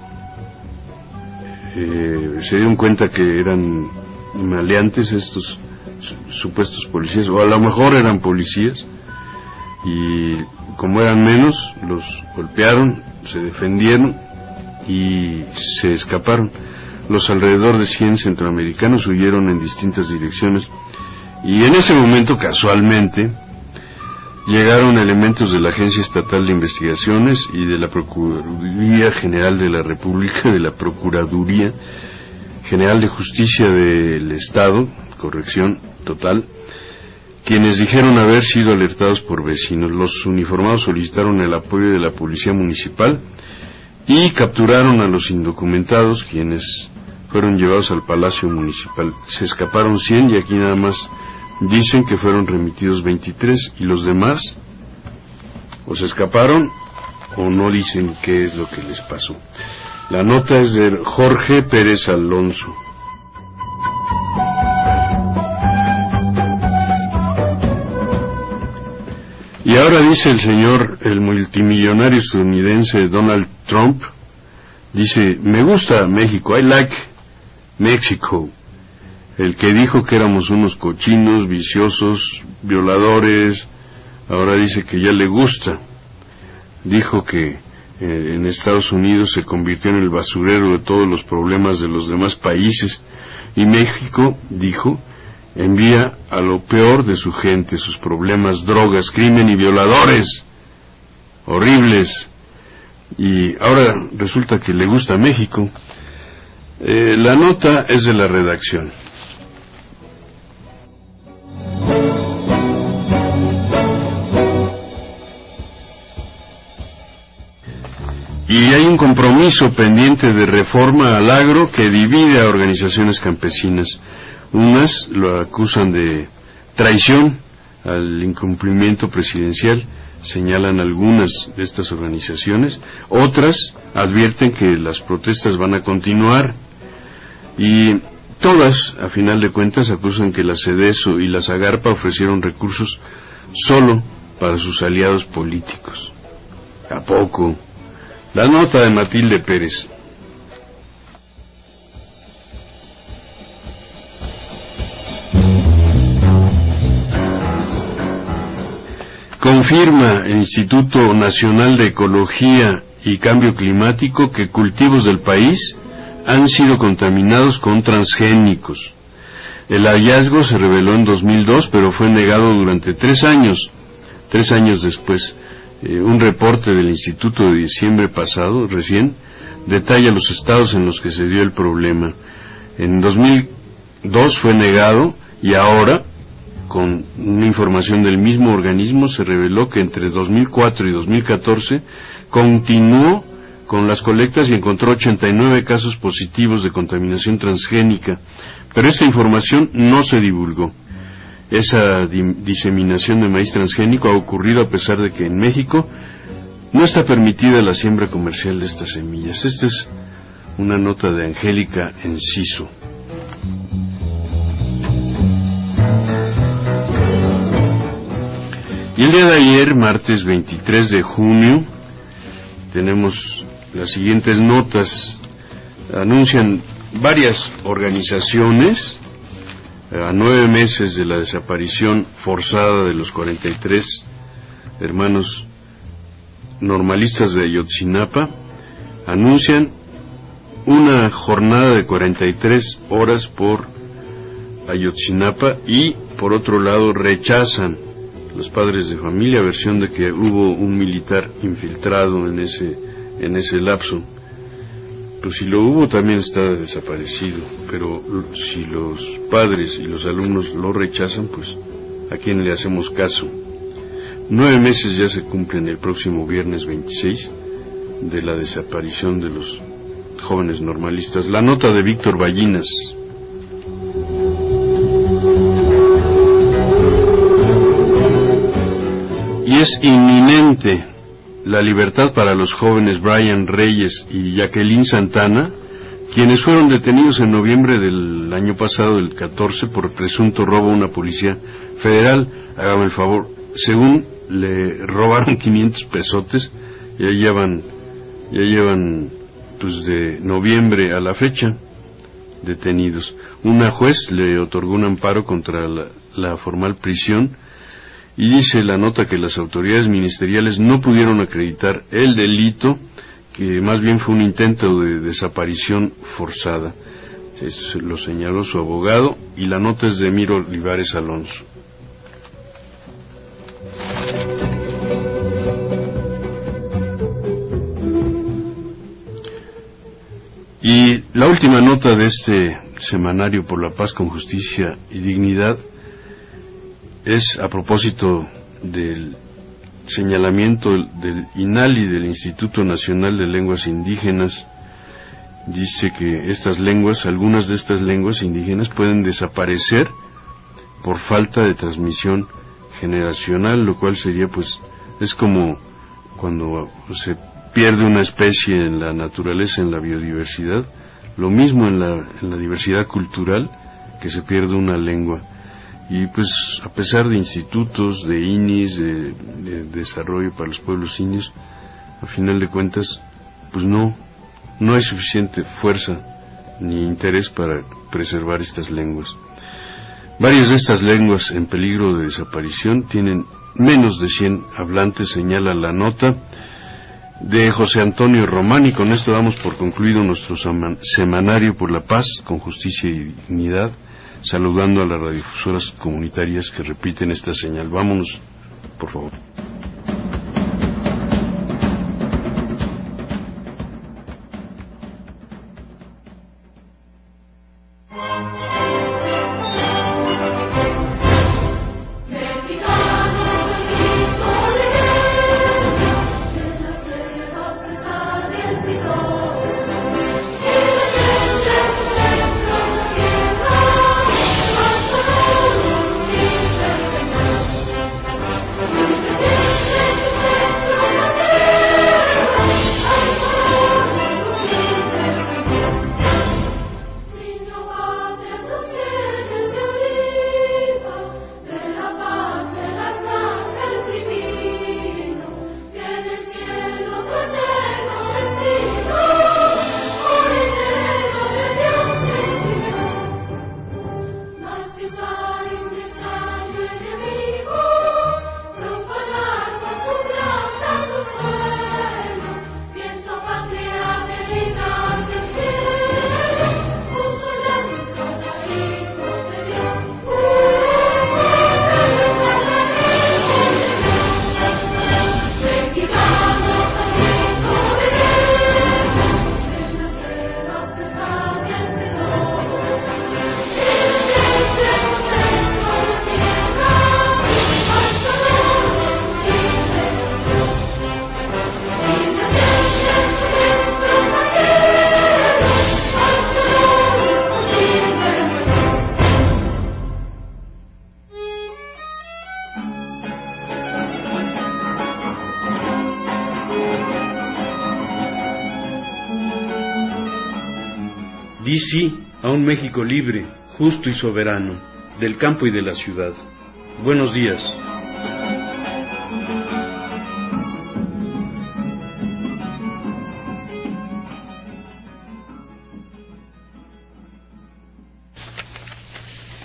Se dieron cuenta que eran maleantes estos supuestos policías, o a lo mejor eran policías, y como eran menos, los golpearon, se defendieron y se escaparon. Los alrededor de 100 centroamericanos huyeron en distintas direcciones, y en ese momento, casualmente, llegaron elementos de la Agencia Estatal de Investigaciones y de la Procuraduría General de la República, de la Procuraduría General de Justicia del Estado, corrección total, quienes dijeron haber sido alertados por vecinos. Los uniformados solicitaron el apoyo de la Policía Municipal y capturaron a los indocumentados, quienes fueron llevados al Palacio Municipal. Se escaparon 100 y aquí nada más dicen que fueron remitidos 23, y los demás o se escaparon o no dicen qué es lo que les pasó. La nota es de Jorge Pérez Alonso. Y ahora dice el multimillonario estadounidense Donald Trump, dice: me gusta México, I like Mexico. El que dijo que éramos unos cochinos, viciosos, violadores, ahora dice que ya le gusta. Dijo que en Estados Unidos se convirtió en el basurero de todos los problemas de los demás países, y México, dijo, envía a lo peor de su gente, sus problemas, drogas, crimen y violadores horribles. Y ahora resulta que le gusta México. La nota es de la redacción. Y hay un compromiso pendiente de reforma al agro que divide a organizaciones campesinas. Unas lo acusan de traición al incumplimiento presidencial, señalan algunas de estas organizaciones. Otras advierten que las protestas van a continuar, y todas, a final de cuentas, acusan que la Sedeso y la Zagarpa ofrecieron recursos solo para sus aliados políticos. ¿A poco? La nota de Matilde Pérez. Confirma el Instituto Nacional de Ecología y Cambio Climático que cultivos del país han sido contaminados con transgénicos. El hallazgo se reveló en 2002, pero fue negado durante 3 años. 3 años después, un reporte del Instituto de diciembre pasado, recién, detalla los estados en los que se dio el problema. En 2002 fue negado, y ahora, con una información del mismo organismo, se reveló que entre 2004 y 2014 continuó con las colectas y encontró 89 casos positivos de contaminación transgénica, pero esta información no se divulgó. Esa diseminación de maíz transgénico ha ocurrido a pesar de que en México no está permitida la siembra comercial de estas semillas. Esta es una nota de Angélica Enciso. Y el día de ayer, martes 23 de junio, tenemos las siguientes notas. Anuncian varias organizaciones a 9 meses de la desaparición forzada de los 43 hermanos normalistas de Ayotzinapa, anuncian una jornada de 43 horas por Ayotzinapa y, por otro lado, rechazan los padres de familia versión de que hubo un militar infiltrado en ese lapso. Pues si lo hubo, también está desaparecido, pero si los padres y los alumnos lo rechazan, pues ¿a quién le hacemos caso? 9 meses ya se cumplen el próximo viernes 26 de la desaparición de los jóvenes normalistas. La nota de Víctor Ballinas. Y es inminente la libertad para los jóvenes Brian Reyes y Jacqueline Santana, quienes fueron detenidos en noviembre del año pasado, el 14, por presunto robo a una policía federal. Hágame el favor, según le robaron 500 pesotes, ya llevan pues de noviembre a la fecha detenidos. Una juez le otorgó un amparo contra la formal prisión. Y dice la nota que las autoridades ministeriales no pudieron acreditar el delito, que más bien fue un intento de desaparición forzada. Esto lo señaló su abogado, y la nota es de Emiro Olivares Alonso. Y la última nota de este semanario Por la Paz con Justicia y Dignidad es a propósito del señalamiento del INALI, del Instituto Nacional de Lenguas Indígenas. Dice que algunas de estas lenguas indígenas pueden desaparecer por falta de transmisión generacional, lo cual sería, pues, es como cuando se pierde una especie en la naturaleza, en la biodiversidad, lo mismo en la diversidad cultural, que se pierde una lengua. Y pues a pesar de institutos, de INIs, de desarrollo para los pueblos indios, a final de cuentas, pues no hay suficiente fuerza ni interés para preservar estas lenguas. Varias de estas lenguas en peligro de desaparición tienen menos de 100 hablantes, señala la nota de José Antonio Román, y con esto damos por concluido nuestro semanario Por la Paz con Justicia y Dignidad, saludando a las radiodifusoras comunitarias que repiten esta señal. Vámonos, por favor. Di sí a un México libre, justo y soberano, del campo y de la ciudad. Buenos días.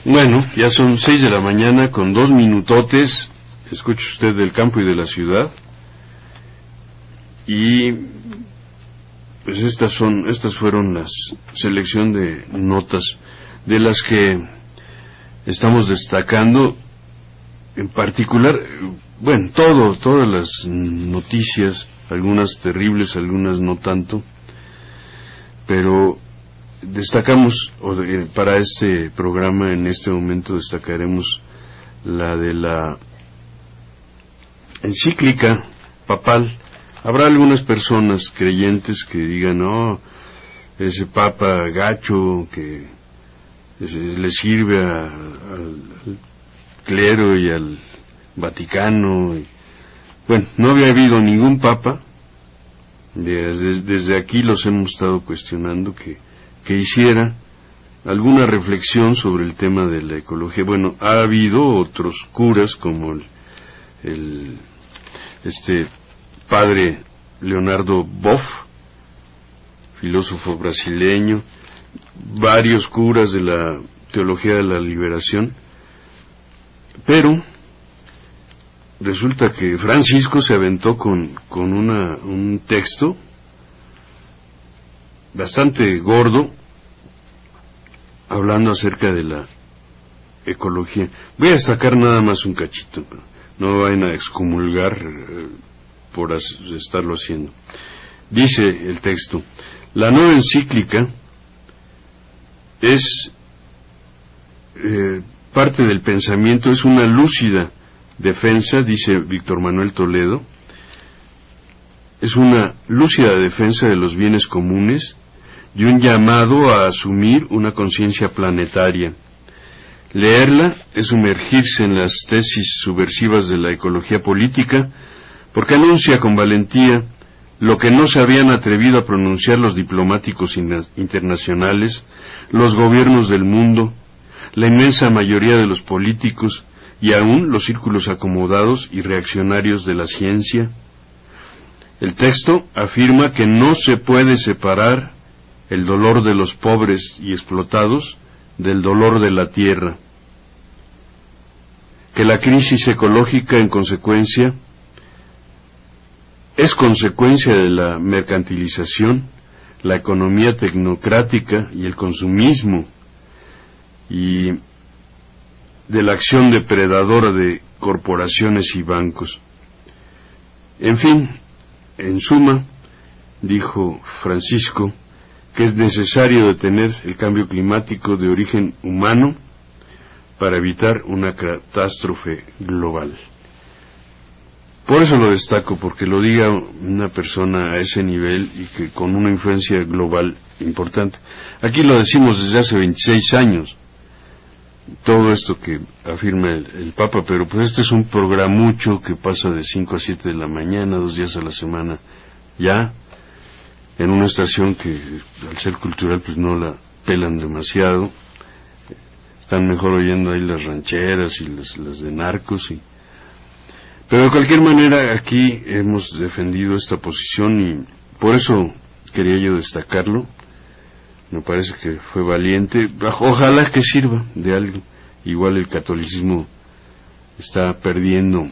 Bueno, ya son 6 de la mañana con 2 minutotes. Escuche usted del campo y de la ciudad. Y pues estas fueron las selección de notas de las que estamos destacando, en particular, bueno, todas las noticias, algunas terribles, algunas no tanto, pero destacamos, para este programa en este momento destacaremos la de la encíclica papal. Habrá algunas personas creyentes que digan, no, ese papa gacho que le sirve al clero y al Vaticano. Bueno, no había habido ningún papa, desde aquí los hemos estado cuestionando, que hiciera alguna reflexión sobre el tema de la ecología. Bueno, ha habido otros curas como este padre Leonardo Boff, filósofo brasileño, varios curas de la teología de la liberación, pero resulta que Francisco se aventó con un texto bastante gordo hablando acerca de la ecología. Voy a destacar nada más un cachito, no vayan a excomulgar por estarlo haciendo. Dice el texto: la nueva encíclica es parte del pensamiento, es una lúcida defensa, dice Víctor Manuel Toledo, es una lúcida defensa de los bienes comunes y un llamado a asumir una conciencia planetaria. Leerla es sumergirse en las tesis subversivas de la ecología política, porque anuncia con valentía lo que no se habían atrevido a pronunciar los diplomáticos internacionales, los gobiernos del mundo, la inmensa mayoría de los políticos y aún los círculos acomodados y reaccionarios de la ciencia. El texto afirma que no se puede separar el dolor de los pobres y explotados del dolor de la tierra, que la crisis ecológica en consecuencia es consecuencia de la mercantilización, la economía tecnocrática y el consumismo, y de la acción depredadora de corporaciones y bancos. En fin, en suma, dijo Francisco, que es necesario detener el cambio climático de origen humano para evitar una catástrofe global. Por eso lo destaco, porque lo diga una persona a ese nivel y que con una influencia global importante. Aquí lo decimos desde hace 26 años, todo esto que afirma el Papa, pero pues este es un programucho que pasa de 5 a 7 de la mañana, 2 días a la semana, ya, en una estación que al ser cultural pues no la pelan demasiado, están mejor oyendo ahí las rancheras y las de narcos, pero de cualquier manera aquí hemos defendido esta posición y por eso quería yo destacarlo. Me parece que fue valiente, ojalá que sirva de algo. Igual el catolicismo está perdiendo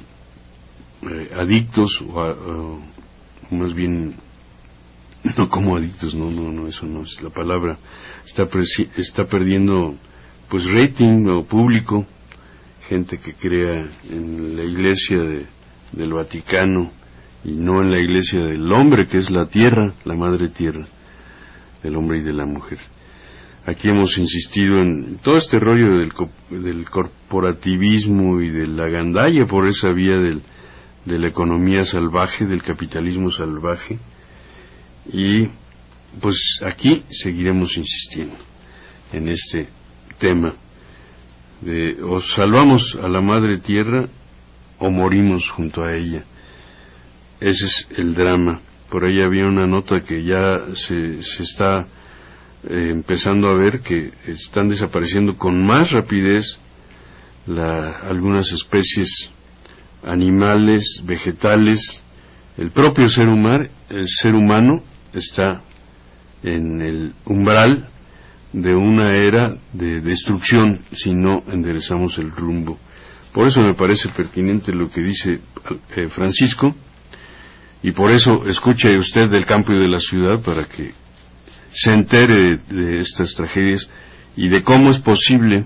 adictos, o más bien, no como adictos, no, eso no es la palabra, está perdiendo pues rating o público, gente que crea en la iglesia del Vaticano y no en la iglesia del hombre, que es la tierra, la madre tierra, del hombre y de la mujer. Aquí hemos insistido en todo este rollo del corporativismo y de la gandalla por esa vía de la economía salvaje, del capitalismo salvaje, y pues aquí seguiremos insistiendo en este tema de o salvamos a la madre tierra o morimos junto a ella. Ese es el drama. Por ahí había una nota que ya se está empezando a ver que están desapareciendo con más rapidez algunas especies animales, vegetales. El propio el ser humano está en el umbral de una era de destrucción si no enderezamos el rumbo. Por eso me parece pertinente lo que dice Francisco, y por eso escuche usted del campo y de la ciudad para que se entere de estas tragedias y de cómo es posible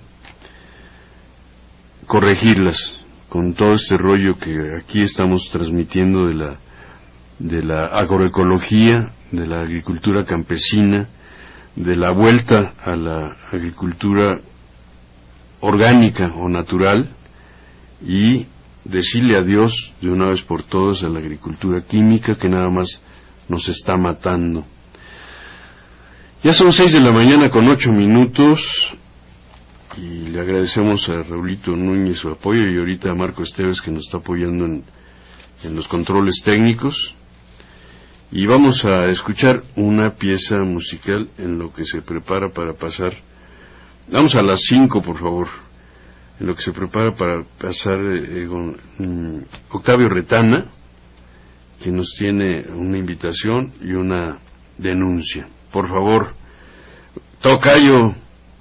corregirlas con todo este rollo que aquí estamos transmitiendo de la agroecología, de la agricultura campesina, de la vuelta a la agricultura orgánica o natural, y decirle adiós de una vez por todas a la agricultura química que nada más nos está matando. Ya son 6:08 a.m. y le agradecemos a Raulito Núñez su apoyo, y ahorita a Marco Esteves, que nos está apoyando en los controles técnicos, y vamos a escuchar una pieza musical en lo que se prepara para pasar. Vamos a las 5, por favor. En lo que se prepara para pasar Octavio Retana, que nos tiene una invitación y una denuncia. Por favor, tocayo.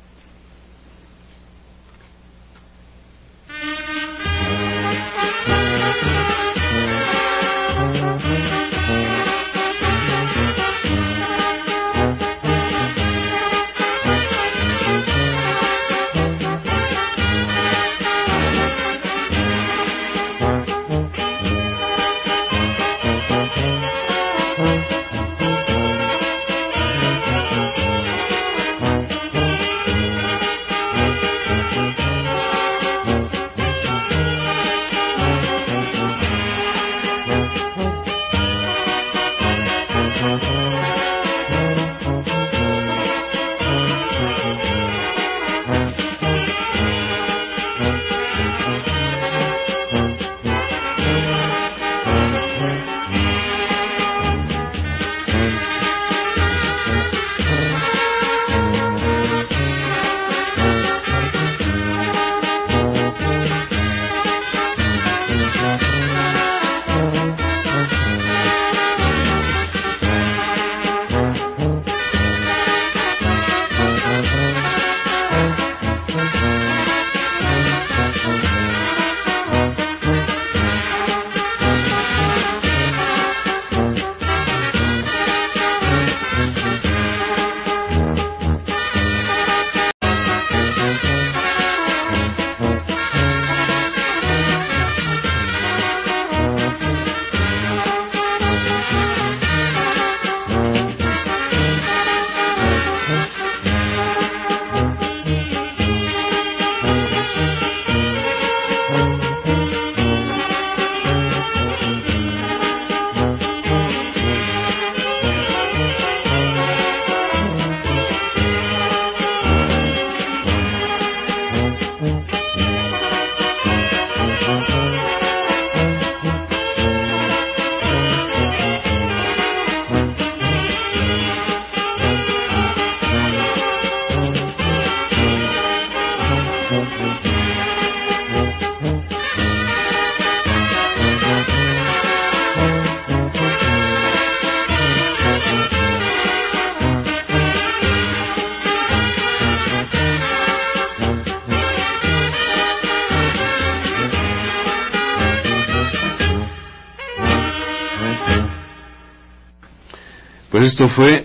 Pues esto fue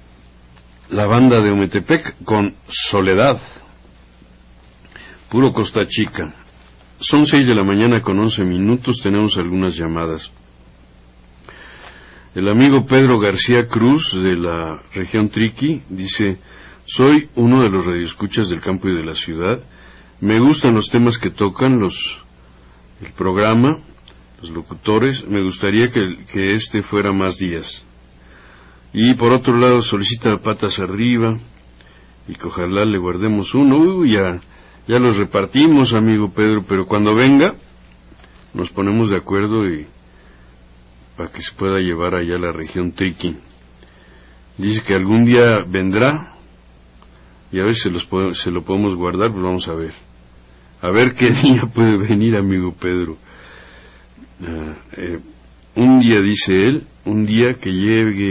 la banda de Ometepec con Soledad, puro Costa Chica. Son 6:11 a.m, tenemos algunas llamadas. El amigo Pedro García Cruz, de la región Triqui, dice: soy uno de los radioescuchas del campo y de la ciudad. Me gustan los temas que tocan el programa, los locutores. Me gustaría que este fuera más días. Y por otro lado solicita patas arriba, y que ojalá le guardemos uno. Ya los repartimos, amigo Pedro, pero cuando venga nos ponemos de acuerdo y para que se pueda llevar allá a la región Triqui. Dice que algún día vendrá, y a ver si se lo podemos guardar. Pues vamos a ver qué día puede venir, amigo Pedro. Un día, dice él, un día que llegue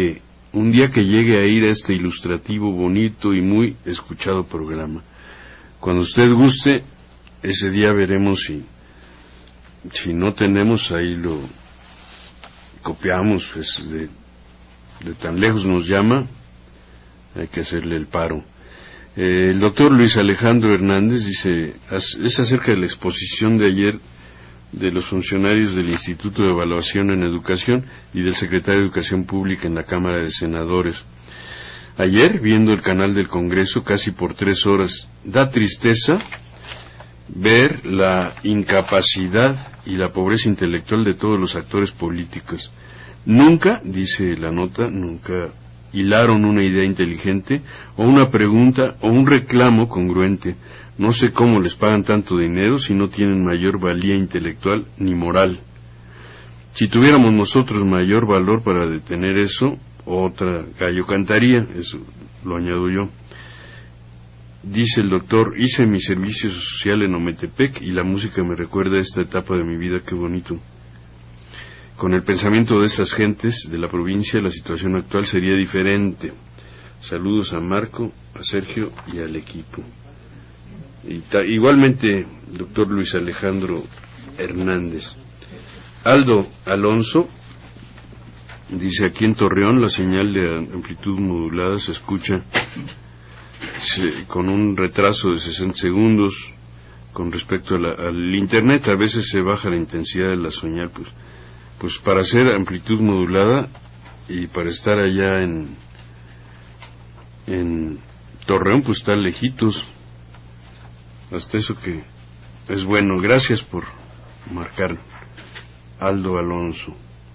un día que llegue a ir a este ilustrativo, bonito y muy escuchado programa. Cuando usted guste, ese día veremos si no tenemos, ahí lo copiamos, de tan lejos nos llama, hay que hacerle el paro. El doctor Luis Alejandro Hernández dice, es acerca de la exposición de ayer de los funcionarios del Instituto de Evaluación en Educación y del secretario de Educación Pública en la Cámara de Senadores. Ayer, viendo el canal del Congreso casi por 3 horas, da tristeza ver la incapacidad y la pobreza intelectual de todos los actores políticos. Nunca, dice la nota, nunca hilaron una idea inteligente o una pregunta o un reclamo congruente. No sé cómo les pagan tanto dinero si no tienen mayor valía intelectual ni moral. Si tuviéramos nosotros mayor valor para detener eso, otra gallo cantaría, eso lo añado yo. Dice el doctor, hice mi servicio social en Ometepec y la música me recuerda a esta etapa de mi vida, qué bonito. Con el pensamiento de esas gentes de la provincia, la situación actual sería diferente. Saludos a Marco, a Sergio y al equipo. Igualmente, doctor Luis Alejandro Hernández. Aldo Alonso dice, aquí en Torreón la señal de amplitud modulada se escucha con un retraso de 60 segundos con respecto al internet. A veces se baja la intensidad de la señal, pues para hacer amplitud modulada y para estar allá en Torreón, pues están lejitos. Hasta eso que es bueno. Gracias por marcar, Aldo Alonso.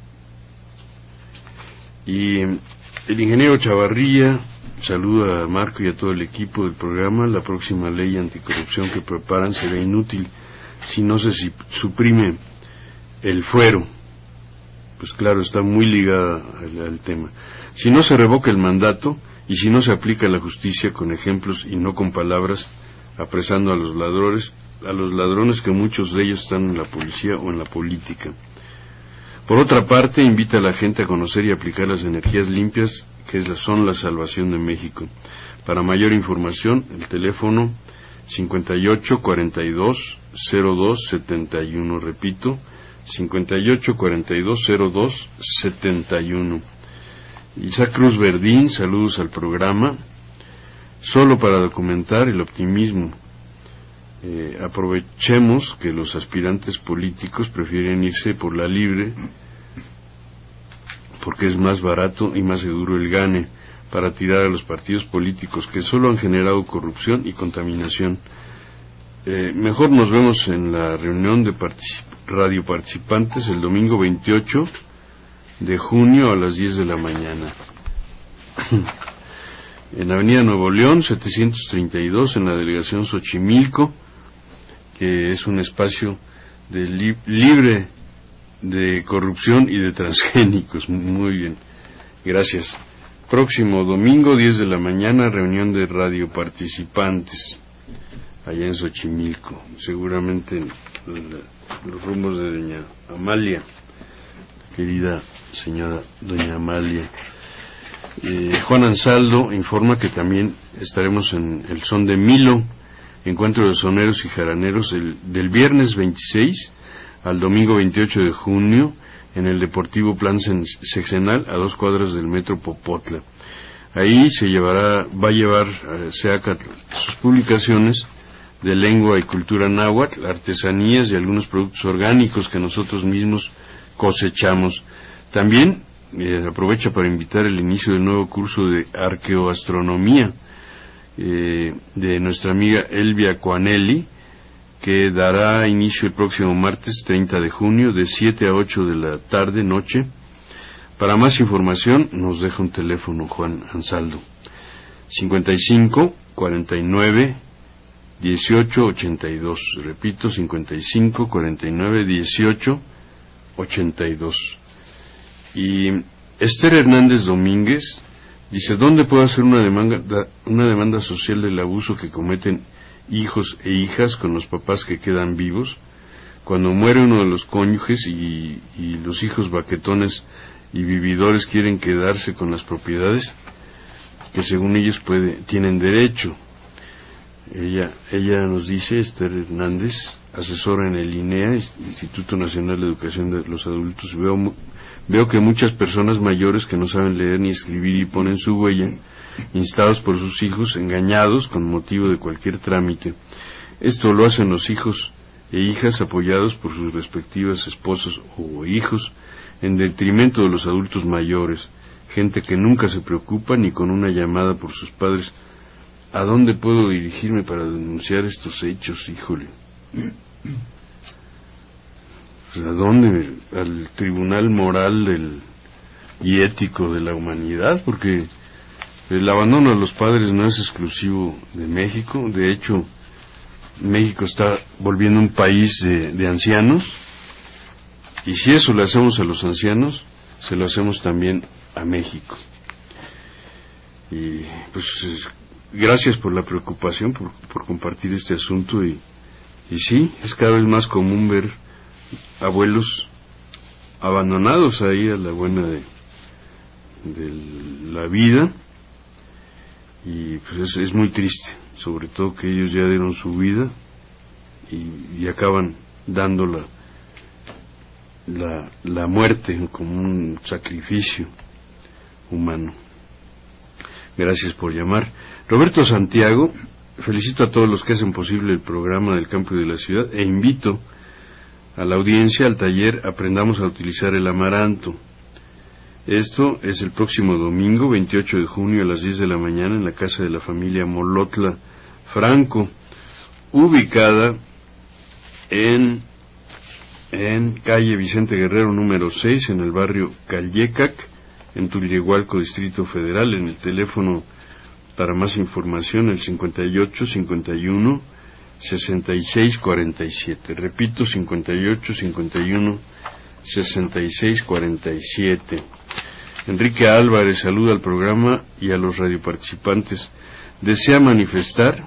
Y el ingeniero Chavarría saluda a Marco y a todo el equipo del programa. La próxima ley anticorrupción que preparan será inútil si no se suprime el fuero. Pues claro, está muy ligada al tema. Si no se revoca el mandato y si no se aplica la justicia con ejemplos y no con palabras, apresando a los ladrones que muchos de ellos están en la policía o en la política. Por otra parte, invita a la gente a conocer y aplicar las energías limpias, que son la salvación de México. Para mayor información, el teléfono 5842-0271, repito, 5842-0271. Isaac Cruz Verdín, saludos al programa. Solo para documentar el optimismo, aprovechemos que los aspirantes políticos prefieren irse por la libre porque es más barato y más seguro el gane, para tirar a los partidos políticos que solo han generado corrupción y contaminación. Mejor nos vemos en la reunión de radioparticipantes el domingo 28 de junio a las 10 de la mañana. En Avenida Nuevo León, 732, en la delegación Xochimilco, que es un espacio libre de corrupción y de transgénicos. Muy bien, gracias. Próximo domingo, 10 de la mañana, reunión de radioparticipantes, allá en Xochimilco, seguramente en los rumbos de doña Amalia, querida señora doña Amalia. Juan Ansaldo informa que también estaremos en el Son de Milo, encuentro de soneros y jaraneros del viernes 26 al domingo 28 de junio en el Deportivo Plan Sexenal a 2 cuadras del Metro Popotla. Ahí va a llevar SEACAT sus publicaciones de lengua y cultura náhuatl, artesanías y algunos productos orgánicos que nosotros mismos cosechamos. También aprovecha para invitar el inicio del nuevo curso de arqueoastronomía de nuestra amiga Elvia Coanelli, que dará inicio el próximo martes 30 de junio de 7 a 8 de la tarde, noche. Para más información nos deja un teléfono Juan Ansaldo, 55 49 18 82, repito, 55 49 18 82. Y Esther Hernández Domínguez dice, ¿dónde puedo hacer una demanda social del abuso que cometen hijos e hijas con los papás que quedan vivos? Cuando muere uno de los cónyuges y los hijos baquetones y vividores quieren quedarse con las propiedades que según ellos tienen derecho. Ella nos dice, Esther Hernández, asesora en el INEA, Instituto Nacional de Educación de los Adultos, veo que muchas personas mayores que no saben leer ni escribir y ponen su huella, instados por sus hijos, engañados con motivo de cualquier trámite. Esto lo hacen los hijos e hijas apoyados por sus respectivas esposas o hijos, en detrimento de los adultos mayores, gente que nunca se preocupa ni con una llamada por sus padres. ¿A dónde puedo dirigirme para denunciar estos hechos? Híjole. ¿A dónde? Al Tribunal Moral y Ético de la Humanidad, porque el abandono de los padres no es exclusivo de México. De hecho, México está volviendo un país de ancianos, y si eso le hacemos a los ancianos, se lo hacemos también a México. Y pues gracias por la preocupación, por compartir este asunto, y sí, es cada vez más común ver abuelos abandonados ahí a la buena de la vida, y pues es muy triste, sobre todo que ellos ya dieron su vida y acaban dando la muerte como un sacrificio humano. Gracias por llamar. Roberto Santiago: felicito a todos los que hacen posible el programa del campo y de la ciudad e invito a la audiencia al taller Aprendamos a utilizar el amaranto. Esto es el próximo domingo 28 de junio a las 10 de la mañana en la casa de la familia Molotla Franco, ubicada en calle Vicente Guerrero número 6 en el barrio Callecac, en Tulyehualco, Distrito Federal. En el teléfono para más información el 58 51 66 47. Repito, 58 51 66 47. Enrique Álvarez saluda al programa y a los radioparticipantes. Desea manifestar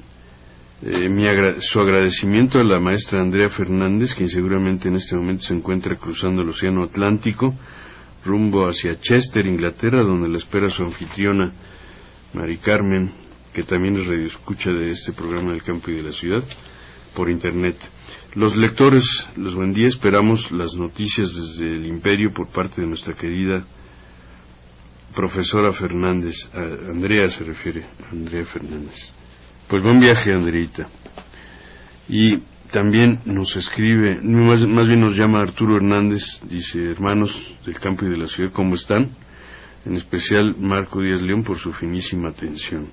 su agradecimiento a la maestra Andrea Fernández, quien seguramente en este momento se encuentra cruzando el Océano Atlántico rumbo hacia Chester, Inglaterra, donde la espera su anfitriona Mari Carmen, que también es radioescucha de este programa del campo y de la ciudad por internet. Los lectores, los buen día, esperamos las noticias desde el Imperio por parte de nuestra querida profesora Fernández. Andrea se refiere, Andrea Fernández. Pues buen viaje, Andreita. Y también nos escribe, más bien nos llama Arturo Hernández, dice: hermanos del campo y de la ciudad, ¿cómo están? En especial Marco Díaz León por su finísima atención.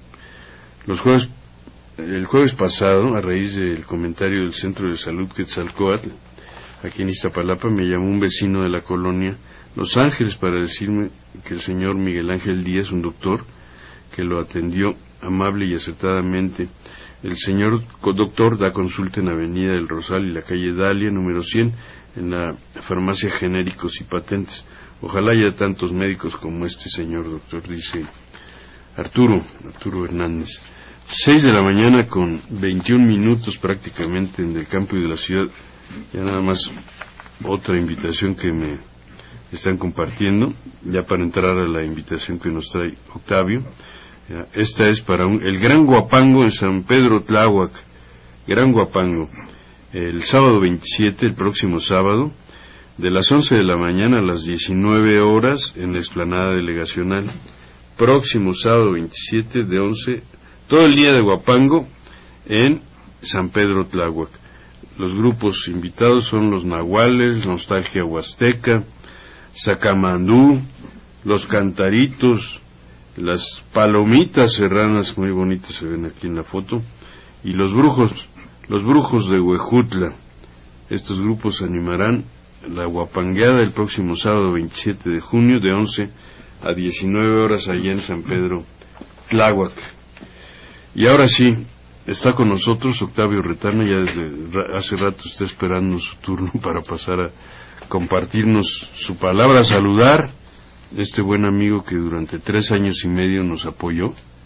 El jueves pasado, a raíz del comentario del Centro de Salud Quetzalcóatl, aquí en Iztapalapa, me llamó un vecino de la colonia Los Ángeles para decirme que el señor Miguel Ángel Díaz, un doctor, que lo atendió amable y acertadamente. El señor doctor da consulta en Avenida del Rosal y la calle Dalia, número 100, en la farmacia Genéricos y Patentes. Ojalá haya tantos médicos como este señor doctor, dice Arturo Hernández. 6 de la mañana con 21 minutos prácticamente en el campo y de la ciudad. Ya nada más otra invitación que me están compartiendo, ya para entrar a la invitación que nos trae Octavio. Esta es para el Gran Guapango en San Pedro Tláhuac, Gran Guapango, el sábado 27, el próximo sábado, de las 11 de la mañana a las 19 horas en la explanada delegacional. Próximo sábado 27 de 11, todo el día de Guapango en San Pedro Tláhuac. Los grupos invitados son los Nahuales, Nostalgia Huasteca, Sacamandú, los Cantaritos, las Palomitas Serranas, muy bonitas se ven aquí en la foto, y los brujos de Huejutla. Estos grupos animarán la guapangueada el próximo sábado 27 de junio de 11 a 19 horas allá en San Pedro Tláhuac. Y ahora sí, está con nosotros Octavio Retana, ya desde hace rato está esperando su turno para pasar a compartirnos su palabra, saludar este buen amigo que durante 3 años y medio nos apoyó,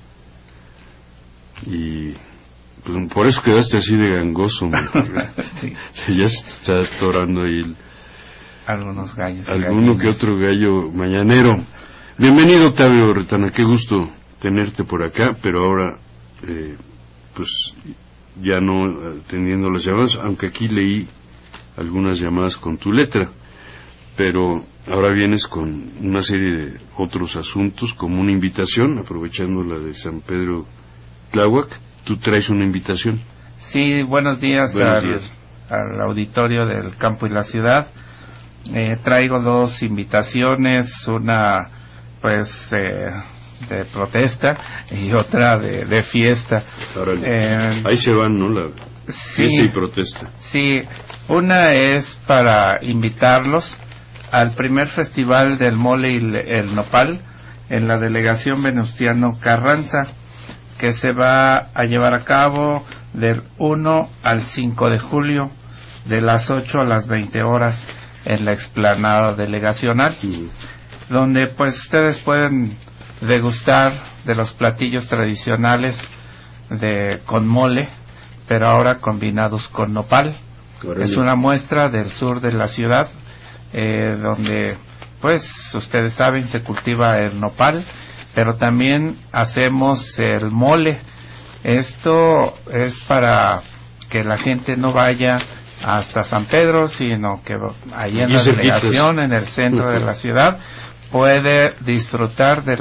y pues por eso quedaste así de gangoso. Sí. Ya se está atorando ahí algunos gallos. Alguno que otro gallo mañanero. Bienvenido, Octavio Retana, qué gusto tenerte por acá, pero ahora, pues, ya no atendiendo las llamadas, aunque aquí leí algunas llamadas con tu letra, pero ahora vienes con una serie de otros asuntos, como una invitación, aprovechando la de San Pedro Tláhuac. Tú traes una invitación. Sí, buenos días, al auditorio del campo y la ciudad. Traigo dos invitaciones, una pues de protesta y otra de fiesta. Ahí se van, ¿no? La fiesta y protesta. Sí, una es para invitarlos al primer festival del mole y el nopal en la delegación Venustiano Carranza, que se va a llevar a cabo del 1 al 5 de julio, de las 8 a las 20 horas, en la explanada delegacional, donde pues ustedes pueden degustar de los platillos tradicionales con mole, pero ahora combinados con nopal. Es una muestra del sur de la ciudad, donde pues ustedes saben se cultiva el nopal, pero también hacemos el mole. Esto es para que la gente no vaya hasta San Pedro, sino que allí en la delegación, en el centro de la ciudad, puede disfrutar de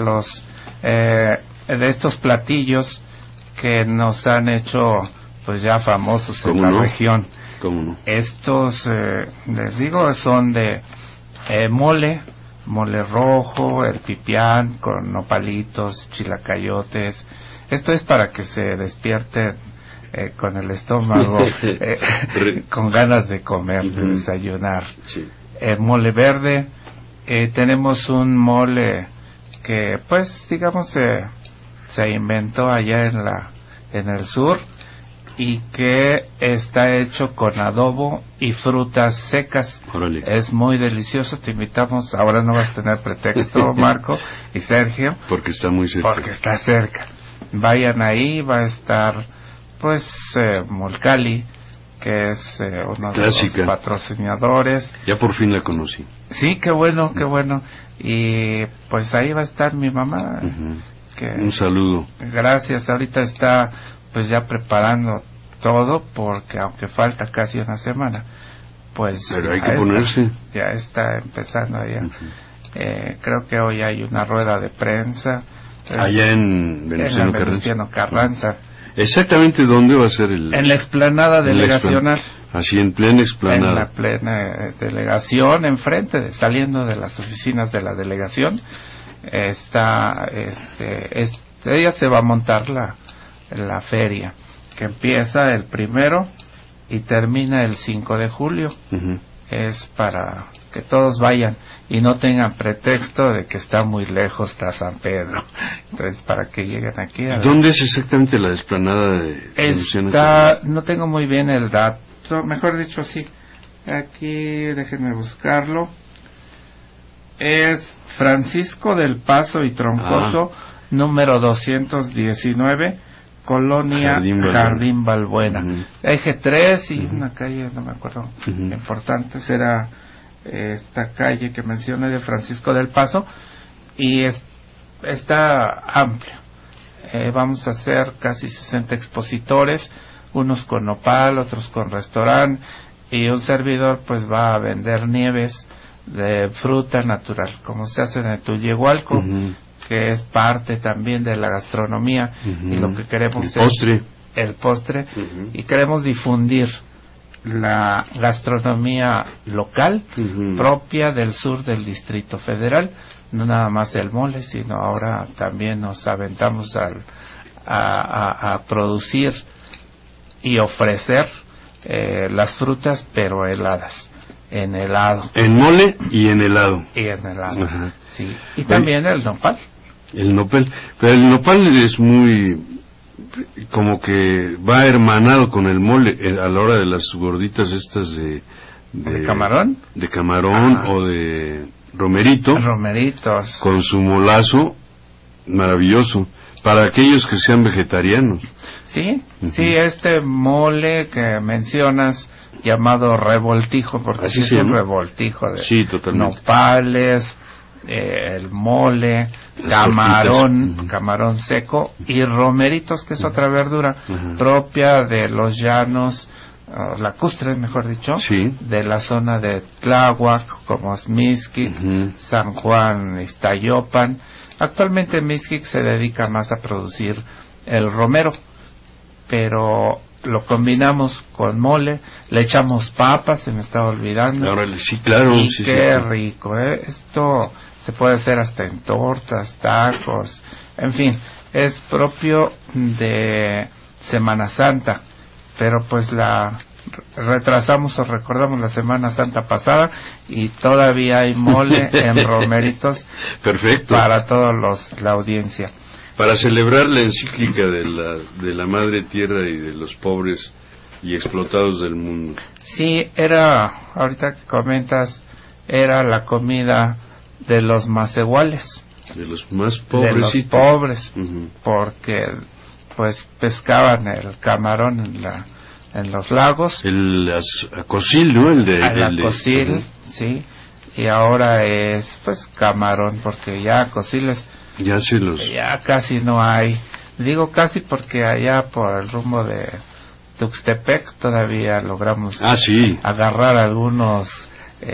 de estos platillos que nos han hecho pues ya famosos en la región. ¿Cómo no? Estos, les digo, son de mole rojo, el pipián con nopalitos, chilacayotes. Esto es para que se despierten con el estómago con ganas de comer, de desayunar. Sí. Mole verde, tenemos un mole que pues digamos se inventó allá en el sur, y que está hecho con adobo y frutas secas. Órale. Es muy delicioso, te invitamos. Ahora no vas a tener pretexto, Marco y Sergio, porque está muy cerca. Porque está cerca. Vayan ahí, va a estar pues Molcali, que es uno de los patrocinadores. Ya por fin la conocí. Sí, qué bueno, qué bueno. Y pues ahí va a estar mi mamá. Un saludo. Gracias. Ahorita está pues ya preparando todo, porque aunque falta casi una semana, pues pero hay que ponerse. Ya está empezando ya. Creo que hoy hay una rueda de prensa allá en Venustiano Carranza. ¿Exactamente dónde va a ser el...? En la explanada delegacional. Así, en plena explanada. En la plena delegación, enfrente, saliendo de las oficinas de la delegación, está, ella se va a montar la feria, que empieza el 1 y termina el 5 de julio. Es para que todos vayan y no tengan pretexto de que está muy lejos, está San Pedro. Entonces, para que lleguen aquí. ¿Dónde es exactamente la explanada de no tengo muy bien el dato, mejor dicho, sí. Aquí, déjenme buscarlo. Es Francisco del Paso y Troncoso, número 219, Colonia Jardín Balbuena. Eje 3 y una calle, no me acuerdo, importante, será esta calle que mencioné de Francisco del Paso, y está amplio. Vamos a hacer casi 60 expositores, unos con nopal, otros con restaurante, y un servidor pues va a vender nieves de fruta natural, como se hace en el Tullehualco, que es parte también de la gastronomía, y lo que queremos es el postre, y queremos difundir la gastronomía local propia del sur del Distrito Federal, no nada más el mole, sino ahora también nos aventamos a producir y ofrecer las frutas, pero heladas, en helado. En mole y en helado. Y en helado, sí. Y también el nopal. El nopal, pero el nopal es muy, como que va hermanado con el mole a la hora de las gorditas estas de camarón. De camarón o de romerito. Romeritos. Con su molazo, maravilloso. Para aquellos que sean vegetarianos. Sí, sí, este mole que mencionas, llamado revoltijo, porque ¿Así sí es se un llama? revoltijo de Sí, totalmente. nopales, el mole, camarón seco y romeritos, que es otra verdura propia de los llanos, lacustres, mejor dicho, Sí. de la zona de Tláhuac, como Mixquic, San Juan, Iztayopan. Actualmente Mixquic se dedica más a producir el romero, pero lo combinamos con mole, le echamos papas, se me estaba olvidando. Ahora sí, claro. Y sí, qué sí. rico, ¿eh? Esto se puede hacer hasta en tortas, tacos, en fin, es propio de Semana Santa, pero pues la retrasamos o recordamos la Semana Santa pasada y todavía hay mole en romeritos. Perfecto. Para todos la audiencia. Para celebrar la encíclica de la Madre Tierra y de los pobres y explotados del mundo. Sí, ahorita que comentas, era la comida de los macehuales. De los más De los pobrecitos. pobres, Ujú. porque pues pescaban el camarón en los lagos. El acosil, ¿no? El acosil, Ujú. sí. Y ahora es pues camarón, porque ya acosiles Ya se los... ya casi no hay. Digo casi porque allá por el rumbo de Tuxtepec todavía logramos sí. agarrar algunos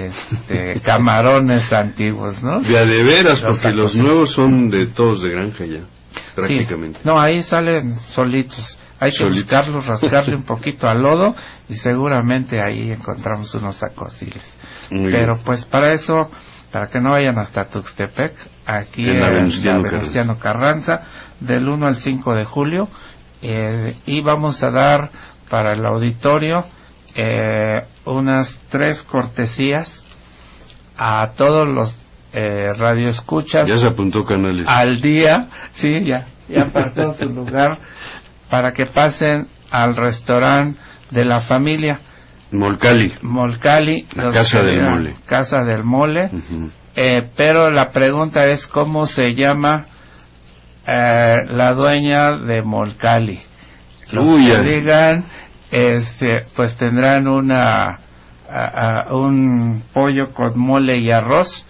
camarones antiguos, ¿no? De veras, Los porque los acosil. nuevos son de todos de granja ya, prácticamente. Sí. No, ahí salen solitos. Hay que Solitos. buscarlos, rascarle un poquito al lodo y seguramente ahí encontramos unos acosiles. Muy Pero bien. pues para eso, para que no vayan hasta Tuxtepec, aquí En la en Venustiano la Venustiano Carranza, del 1 al 5 de julio, y vamos a dar para el auditorio unas 3 cortesías a todos los radioescuchas. Ya se apuntó Canales. Al día, sí, ya apartó su lugar, para que pasen al restaurante de la familia Molcali. la Casa del Mole. Casa del Mole. Ujú. Pero la pregunta es cómo se llama la dueña de Molcali. Los Uy, que ya. digan, pues tendrán un pollo con mole y arroz.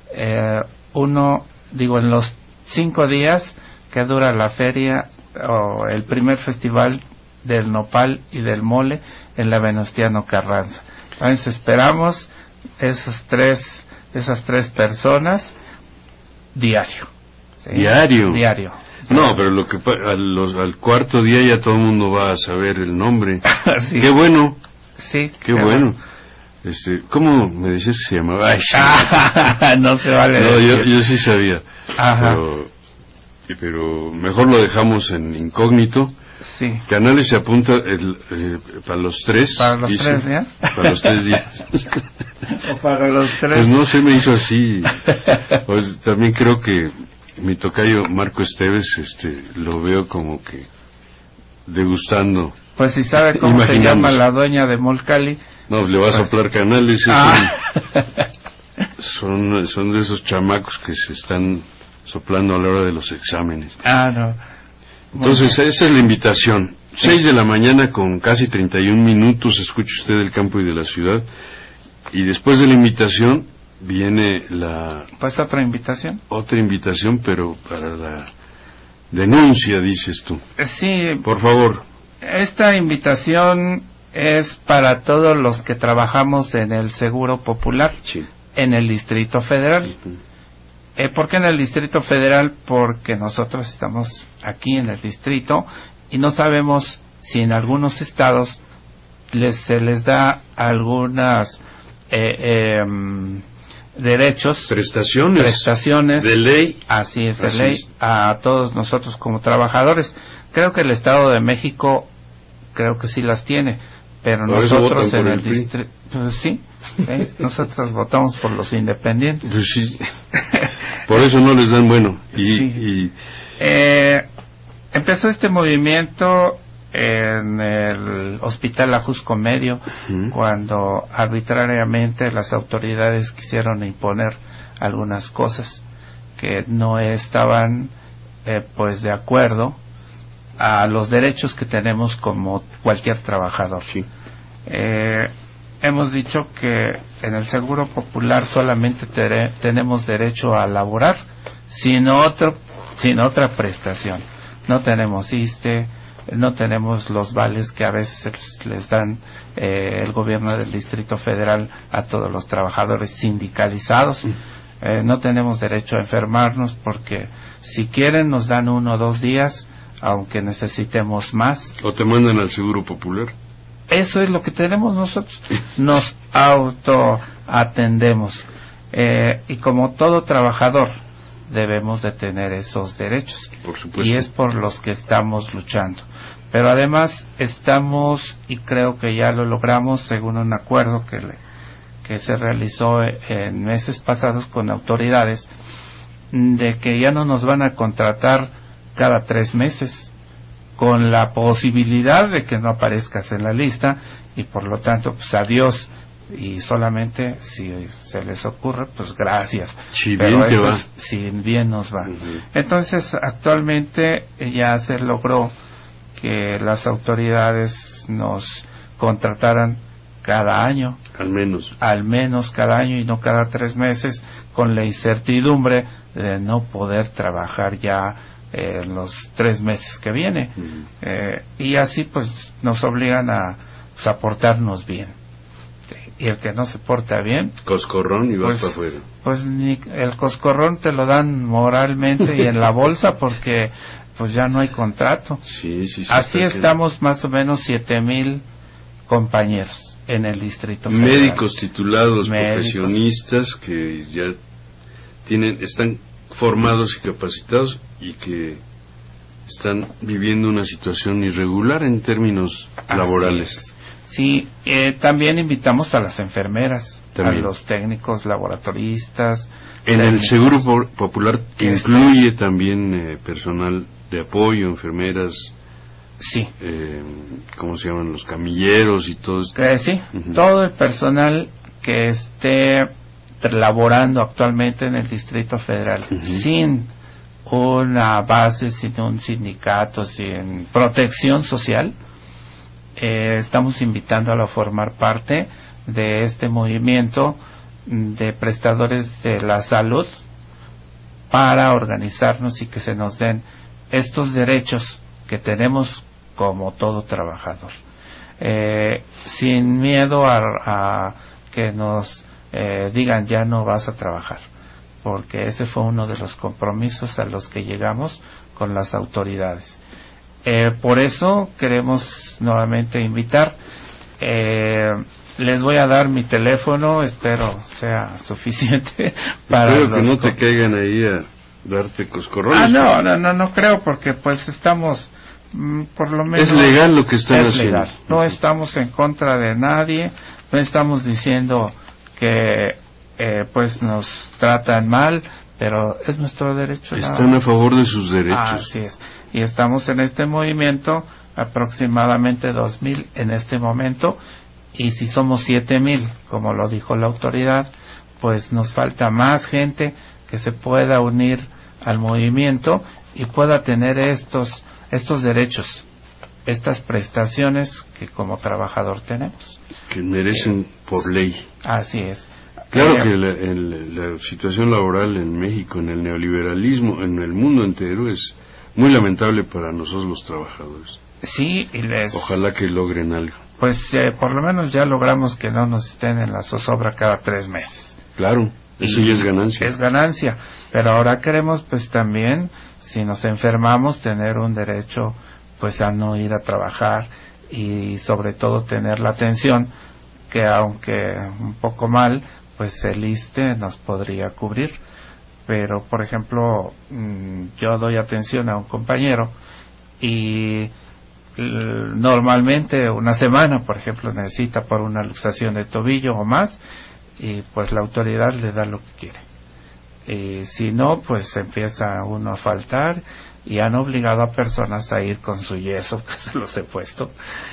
En los 5 días que dura la feria o el primer festival del nopal y del mole en la Venustiano Carranza. Entonces esperamos esas tres personas diario. ¿sí? Diario. No, pero al cuarto día ya todo el mundo va a saber el nombre. Sí. Qué bueno. Sí. Qué bueno. ¿Cómo me decías que se llamaba? Ay, No se vale. no, decir. yo sí sabía. Ajá. Pero mejor lo dejamos en incógnito. Sí. Canales se apunta para los 3. Para los 3 días. Para los 3 días. O para los 3. Pues no se me hizo así. Pues también creo que mi tocayo Marco Esteves, lo veo como que degustando. Pues si sabe cómo se Imaginamos. llama la dueña de Molcali. No, le va a Pues- soplar Canales. Ah. Son de esos chamacos que se están soplando a la hora de los exámenes. No. Entonces, esa es la invitación. 6 de la mañana con casi 31 minutos, escucha usted del campo y de la ciudad. Y después de la invitación viene Pues otra invitación. otra invitación, pero para la denuncia, dices tú. Sí, Por favor. esta invitación es para todos los que trabajamos en el Seguro Popular, Sí. en el Distrito Federal. ¿Por qué en el Distrito Federal? Porque nosotros estamos aquí en el distrito y no sabemos si en algunos estados se les da algunas derechos, prestaciones de ley. Así es, de Así ley es. a todos nosotros como trabajadores. Creo que el Estado de México creo que sí las tiene, pero Por eso nosotros votan en por el el PRI. distrito, pues sí, nosotros votamos por los independientes. Pues sí. Por eso no les dan bueno. Sí. Empezó este movimiento en el Hospital Ajusco Medio, cuando arbitrariamente las autoridades quisieron imponer algunas cosas que no estaban pues de acuerdo a los derechos que tenemos como cualquier trabajador. Sí. Hemos dicho que en el Seguro Popular solamente tenemos derecho a laborar sin otra prestación. No tenemos ISSSTE, no tenemos los vales que a veces les dan el gobierno del Distrito Federal a todos los trabajadores sindicalizados. No tenemos derecho a enfermarnos porque si quieren nos dan 1 o 2 días, aunque necesitemos más. O te mandan al Seguro Popular. Eso es lo que tenemos nosotros. Nos autoatendemos. Y como todo trabajador, debemos de tener esos derechos. Por supuesto. Y es por los que estamos luchando. Pero además estamos, y creo que ya lo logramos, según un acuerdo que se realizó en meses pasados con autoridades, de que ya no nos van a contratar cada 3 meses, con la posibilidad de que no aparezcas en la lista, y por lo tanto, pues adiós, y solamente si se les ocurre, pues gracias. Si pero bien te eso va. si bien nos va. Entonces, actualmente ya se logró que las autoridades nos contrataran cada año. Al menos cada año y no cada 3 meses, con la incertidumbre de no poder trabajar ya en los 3 meses que viene. Y así pues nos obligan a portarnos bien. Y el que no se porta bien, coscorrón y vas pues, para afuera. Pues ni el coscorrón te lo dan moralmente y en la bolsa, porque pues ya no hay contrato. Sí, así estamos más o menos 7,000 compañeros en el Distrito Federal. Médicos titulados, profesionistas que ya están formados y capacitados y que están viviendo una situación irregular en términos laborales. Sí, también invitamos a las enfermeras, también. A los técnicos laboratoristas. En el Seguro Popular incluye también personal de apoyo, enfermeras. Sí. ¿Cómo se llaman? Los camilleros y todo esto. Sí, todo el personal que esté laborando actualmente en el Distrito Federal sin una base, sin un sindicato, sin protección social, estamos invitándolo a formar parte de este movimiento de prestadores de la salud para organizarnos y que se nos den estos derechos que tenemos como todo trabajador, sin miedo a que nos digan ya no vas a trabajar, porque ese fue uno de los compromisos a los que llegamos con las autoridades. Por eso queremos nuevamente invitar. Les voy a dar mi teléfono, espero sea suficiente para espero que no te caigan ahí a darte coscorrones. No creo, porque pues estamos por lo menos es legal lo que están haciendo. Legal. No estamos en contra de nadie, no estamos diciendo que pues nos tratan mal, pero es nuestro derecho. Están a favor de sus derechos. Así es. Y estamos en este movimiento, aproximadamente 2,000 en este momento, y si somos 7,000, como lo dijo la autoridad, pues nos falta más gente que se pueda unir al movimiento y pueda tener estos derechos, estas prestaciones que como trabajador tenemos. Que merecen por ley. Así es. Claro que la situación laboral en México, en el neoliberalismo, en el mundo entero, es muy lamentable para nosotros los trabajadores. Sí, ojalá que logren algo. Pues por lo menos ya logramos que no nos estén en la zozobra cada 3 meses. Claro, eso ya es ganancia. Es ganancia, pero ahora queremos pues también, si nos enfermamos, tener un derecho pues a no ir a trabajar y sobre todo tener la atención que, aunque un poco mal, pues el ISSSTE nos podría cubrir. Pero por ejemplo, yo doy atención a un compañero y normalmente una semana, por ejemplo, necesita por una luxación de tobillo o más, y pues la autoridad le da lo que quiere. Y si no, pues empieza uno a faltar, y han obligado a personas a ir con su yeso, que se los he puesto,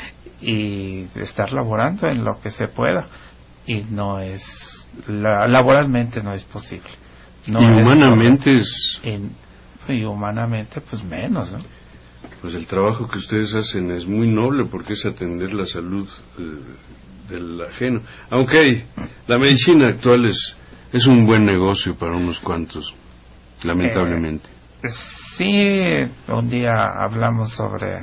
y estar laborando en lo que se pueda, y no es laboralmente no es posible. No, y humanamente es y humanamente pues menos, ¿no? Pues el trabajo que ustedes hacen es muy noble porque es atender la salud del ajeno. Aunque la medicina actual es un buen negocio para unos cuantos, lamentablemente. Sí, un día hablamos sobre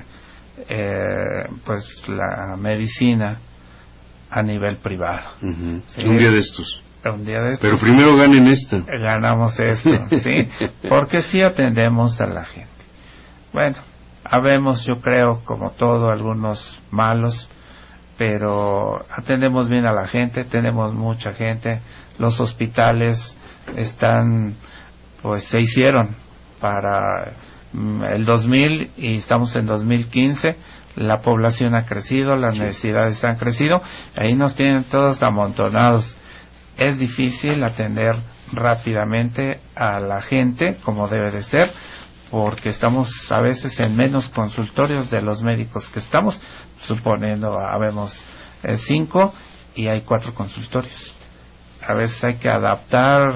pues la medicina a nivel privado. ¿Sí? Un día de estos. Pero Sí, primero ganen esta. ganamos esto, sí, porque sí atendemos a la gente. Bueno, habemos, yo creo, como todo, algunos malos, pero atendemos bien a la gente, tenemos mucha gente, los hospitales están, pues se hicieron para el 2000 y estamos en 2015, la población ha crecido, las necesidades han crecido, ahí nos tienen todos amontonados. Es difícil atender rápidamente a la gente como debe de ser, porque estamos a veces en menos consultorios de los médicos que estamos, suponiendo habemos 5 y hay 4 consultorios. A veces hay que adaptar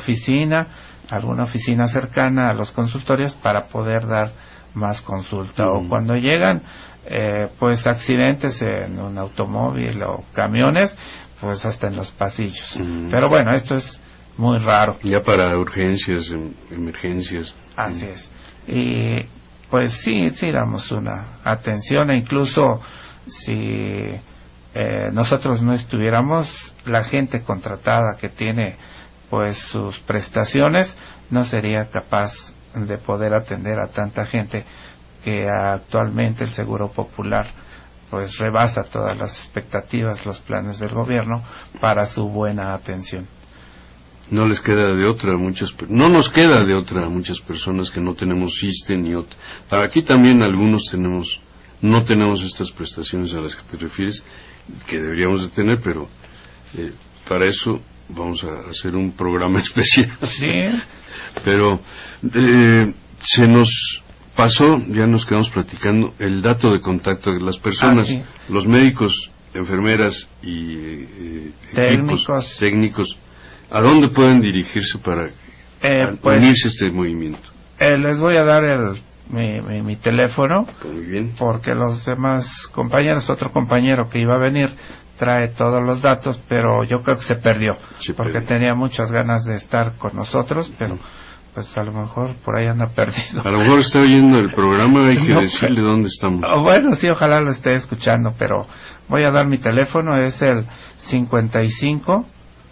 alguna oficina cercana a los consultorios para poder dar más consulta. O cuando llegan pues accidentes en un automóvil o camiones, pues hasta en los pasillos. Pero bueno, esto es muy raro. Ya para urgencias, emergencias. Así es. Y pues sí damos una atención, e incluso si nosotros no estuviéramos, la gente contratada que tiene pues sus prestaciones no sería capaz de poder atender a tanta gente, que actualmente el Seguro Popular pues rebasa todas las expectativas, los planes del gobierno para su buena atención. No les queda de otra no nos queda de otra a muchas personas que no tenemos ISSSTE ni otra. Para aquí también algunos no tenemos estas prestaciones a las que te refieres, que deberíamos de tener, pero para eso vamos a hacer un programa especial. Sí. Pero se nos pasó, ya nos quedamos platicando, el dato de contacto de las personas, sí. Los médicos, enfermeras y técnicos, ¿a dónde pueden dirigirse para pues, unirse a este movimiento? Les voy a dar mi teléfono. Muy bien. Porque los demás compañeros, otro compañero que iba a venir trae todos los datos, pero yo creo que se perdió, porque tenía muchas ganas de estar con nosotros, pero pues a lo mejor por ahí anda perdido. A lo mejor está oyendo el programa, hay que decirle dónde estamos. Bueno, sí, ojalá lo esté escuchando, pero voy a dar mi teléfono, es el 55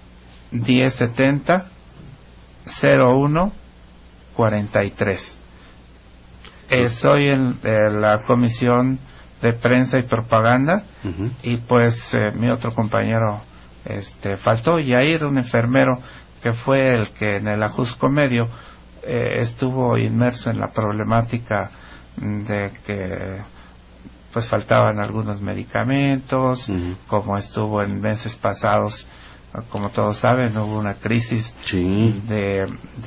1070 01 43. Soy en la comisión de prensa y propaganda, y pues mi otro compañero faltó, Yair, un enfermero que fue el que en el Ajusco Medio estuvo inmerso en la problemática de que pues faltaban algunos medicamentos, como estuvo en meses pasados, como todos saben, hubo una crisis de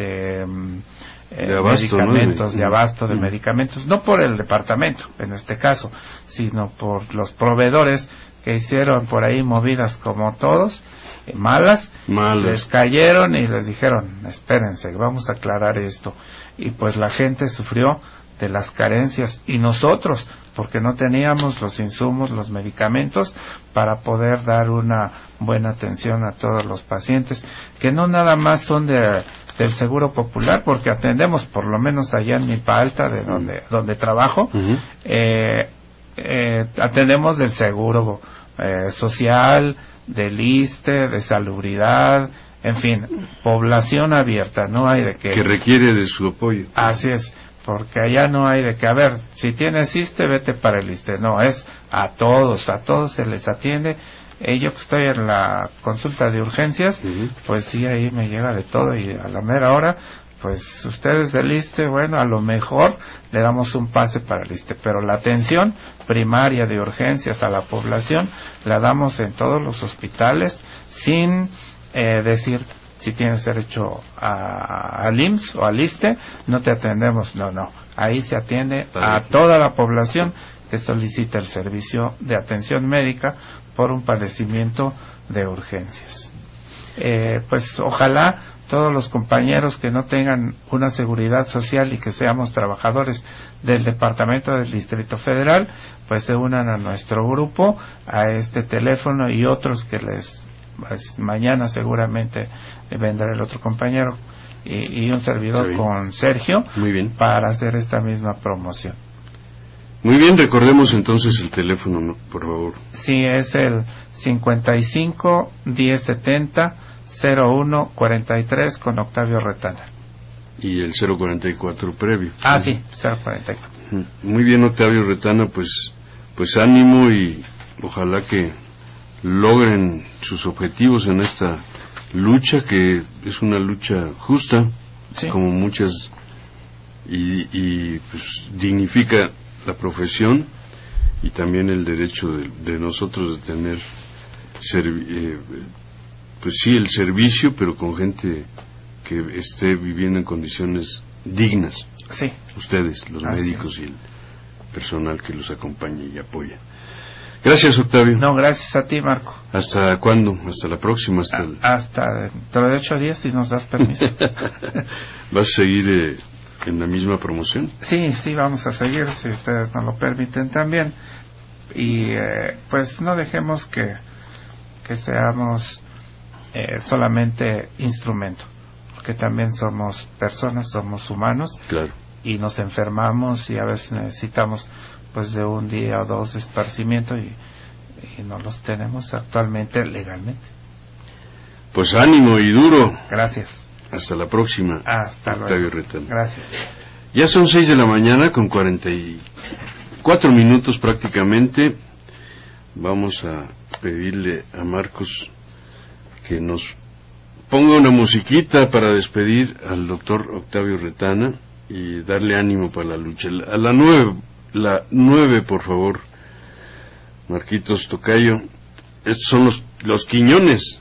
abasto, medicamentos, de abasto de medicamentos, no por el departamento en este caso, sino por los proveedores que hicieron por ahí movidas como todos, malas, les cayeron y les dijeron, espérense, vamos a aclarar esto, y pues la gente sufrió de las carencias, y nosotros, porque no teníamos los insumos, los medicamentos para poder dar una buena atención a todos los pacientes, que no nada más son del Seguro Popular, porque atendemos, por lo menos allá en Milpa Alta, de donde trabajo, atendemos del Seguro Social, del ISSSTE, de Salubridad, en fin, población abierta, no hay de que requiere de su apoyo. Así es, porque allá no hay de que, a ver, si tienes ISSSTE, vete para el ISSSTE, no, es a todos se les atiende. Yo que estoy en la consulta de urgencias, pues sí, ahí me llega de todo, y a la mera hora, pues ustedes del ISSSTE, bueno, a lo mejor le damos un pase para el ISSSTE, pero la atención primaria de urgencias a la población la damos en todos los hospitales, sin decir si tienes derecho al IMSS o al ISSSTE, no te atendemos, no, ahí se atiende a toda la población que solicita el servicio de atención médica por un padecimiento de urgencias. pues ojalá todos los compañeros que no tengan una seguridad social y que seamos trabajadores del Departamento del Distrito Federal, pues se unan a nuestro grupo, a este teléfono y otros que pues, mañana seguramente vendrá el otro compañero y un servidor con Sergio. Muy bien. Para hacer esta misma promoción. Muy bien, recordemos entonces el teléfono, ¿no? Por favor. Sí, es el 55 1070 0143 con Octavio Retana. Y el 044 previo. Ah, sí, 044. Muy bien, Octavio Retana, pues ánimo y ojalá que logren sus objetivos en esta lucha, que es una lucha justa, sí, como muchas, y pues dignifica la profesión y también el derecho de nosotros de tener pues sí, el servicio, pero con gente que esté viviendo en condiciones dignas. Sí. Ustedes, los médicos y el personal que los acompaña y apoya. Gracias, Octavio. No, gracias a ti, Marco. ¿Hasta cuándo? ¿Hasta la próxima? Hasta dentro de 8 días, si nos das permiso. ¿Vas a seguir en la misma promoción? Sí, vamos a seguir, si ustedes nos lo permiten también. Y pues no dejemos que seamos solamente instrumento, porque también somos personas, somos humanos. Claro. Y nos enfermamos y a veces necesitamos pues de un día o dos de esparcimiento y no los tenemos actualmente legalmente. Pues ánimo y duro. Gracias. Hasta la próxima. Hasta Octavio luego. Retana. Gracias. Ya son 6 de la mañana con 44 minutos prácticamente. Vamos a pedirle a Marcos que nos ponga una musiquita para despedir al doctor Octavio Retana y darle ánimo para la lucha. A la 9, por favor, Marquitos Tocayo. Estos son los Quiñones.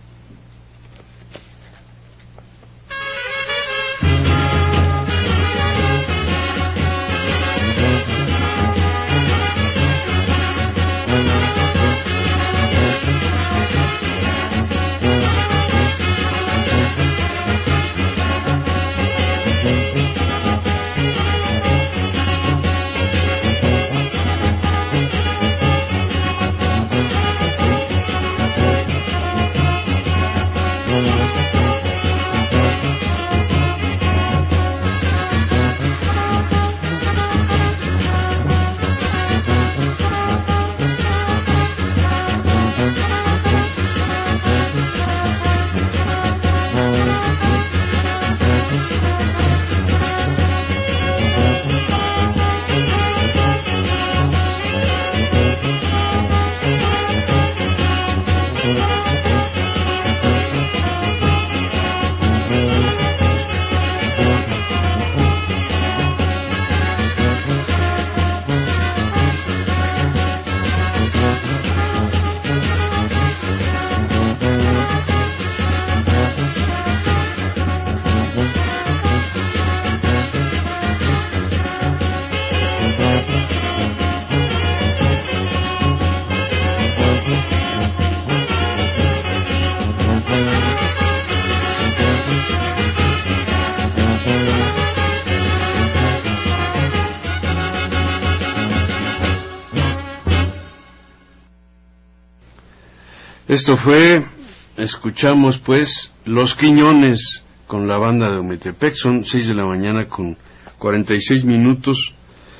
Esto fue, escuchamos pues, Los Quiñones con la banda de Ometepec. Son 6 de la mañana con 46 minutos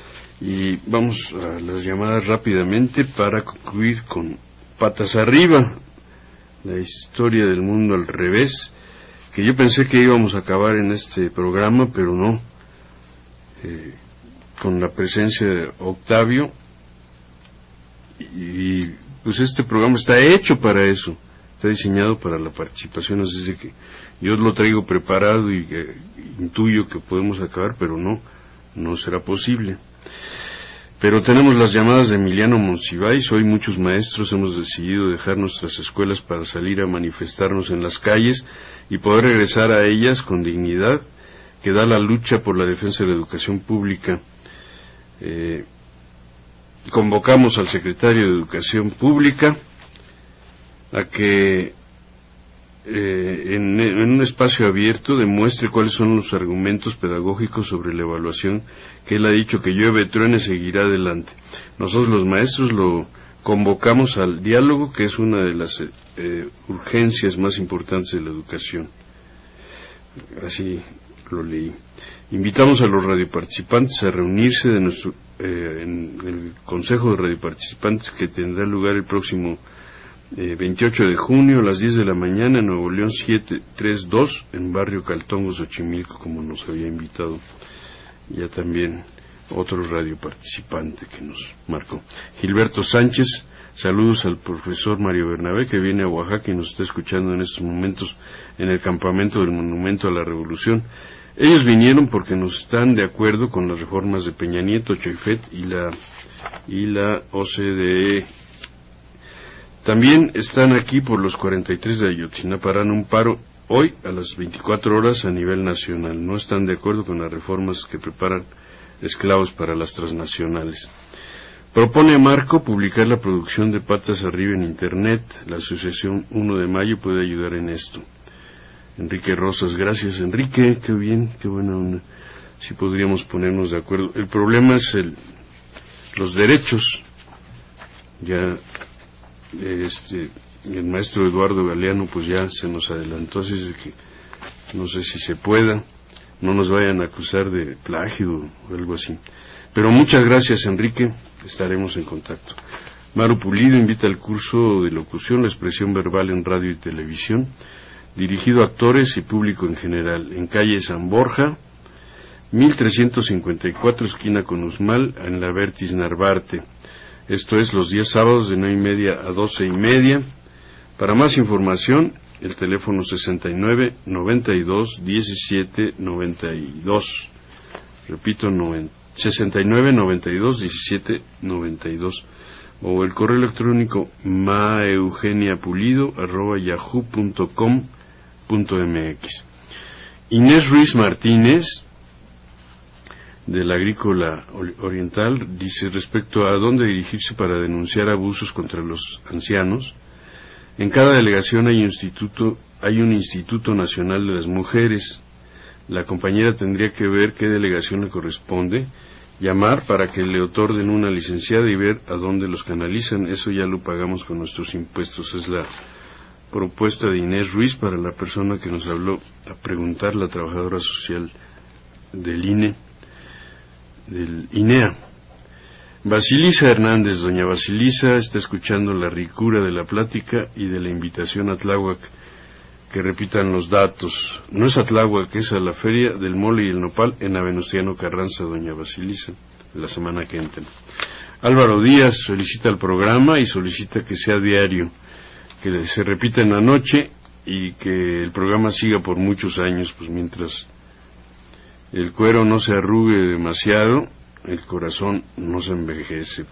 y vamos a las llamadas rápidamente para concluir con Patas Arriba, la historia del mundo al revés, que yo pensé que íbamos a acabar en este programa, pero no, con la presencia de Octavio, y pues este programa está hecho para eso, está diseñado para la participación, así de que yo lo traigo preparado y intuyo que podemos acabar, pero no será posible. Pero tenemos las llamadas de Emiliano Monsiváis. Hoy muchos maestros hemos decidido dejar nuestras escuelas para salir a manifestarnos en las calles y poder regresar a ellas con dignidad, que da la lucha por la defensa de la educación pública. Convocamos al secretario de Educación Pública a que en un espacio abierto demuestre cuáles son los argumentos pedagógicos sobre la evaluación, que él ha dicho que llueve, truene, seguirá adelante. Nosotros los maestros lo convocamos al diálogo, que es una de las urgencias más importantes de la educación. Así lo leí. Invitamos a los radioparticipantes a reunirse en el Consejo de Radioparticipantes, que tendrá lugar el próximo 28 de junio a las 10 de la mañana en Nuevo León 732 en Barrio Caltongo, Xochimilco, como nos había invitado ya también otro radioparticipante que nos marcó. Gilberto Sánchez, saludos al profesor Mario Bernabé, que viene a Oaxaca y nos está escuchando en estos momentos en el campamento del Monumento a la Revolución. Ellos vinieron porque no están de acuerdo con las reformas de Peña Nieto, Choifet y la OCDE. También están aquí por los 43 de Ayotzinapa. Harán un paro hoy a las 24 horas a nivel nacional. No están de acuerdo con las reformas que preparan esclavos para las transnacionales. Propone a Marco publicar la producción de Patas Arriba en Internet. La asociación 1 de Mayo puede ayudar en esto. Enrique Rosas, gracias Enrique, qué bien, qué buena onda. Si podríamos ponernos de acuerdo. El problema es los derechos. Ya el maestro Eduardo Galeano pues ya se nos adelantó, así es de que no sé si se pueda, no nos vayan a acusar de plagio o algo así. Pero muchas gracias Enrique, estaremos en contacto. Maru Pulido invita al curso de locución, la expresión verbal en radio y televisión, dirigido a actores y público en general, en calle San Borja, 1354, esquina con Usmal, en la Vertis Narvarte. Esto es los días sábados de 9:30 a 12:30. Para más información, el teléfono 6992-1792. Repito, 6992-1792. O el correo electrónico maeugeniapulido@yahoo.com.mx. Inés Ruiz Martínez, de la Agrícola Oriental, dice respecto a dónde dirigirse para denunciar abusos contra los ancianos. En cada delegación hay un Instituto Nacional de las Mujeres. La compañera tendría que ver qué delegación le corresponde, llamar para que le otorguen una licenciada y ver a dónde los canalizan. Eso ya lo pagamos con nuestros impuestos. Es la propuesta de Inés Ruiz para la persona que nos habló a preguntar, la trabajadora social del INEA. Basilisa Hernández, doña Basilisa, está escuchando la ricura de la plática y de la invitación a Tláhuac, que repitan los datos. No es a Tláhuac, es a la Feria del Mole y el Nopal en la Venustiano Carranza, doña Basilisa, la semana que entra. Álvaro Díaz solicita el programa y solicita que sea diario, que se repita en la noche y que el programa siga por muchos años, pues mientras el cuero no se arrugue demasiado, el corazón no se envejece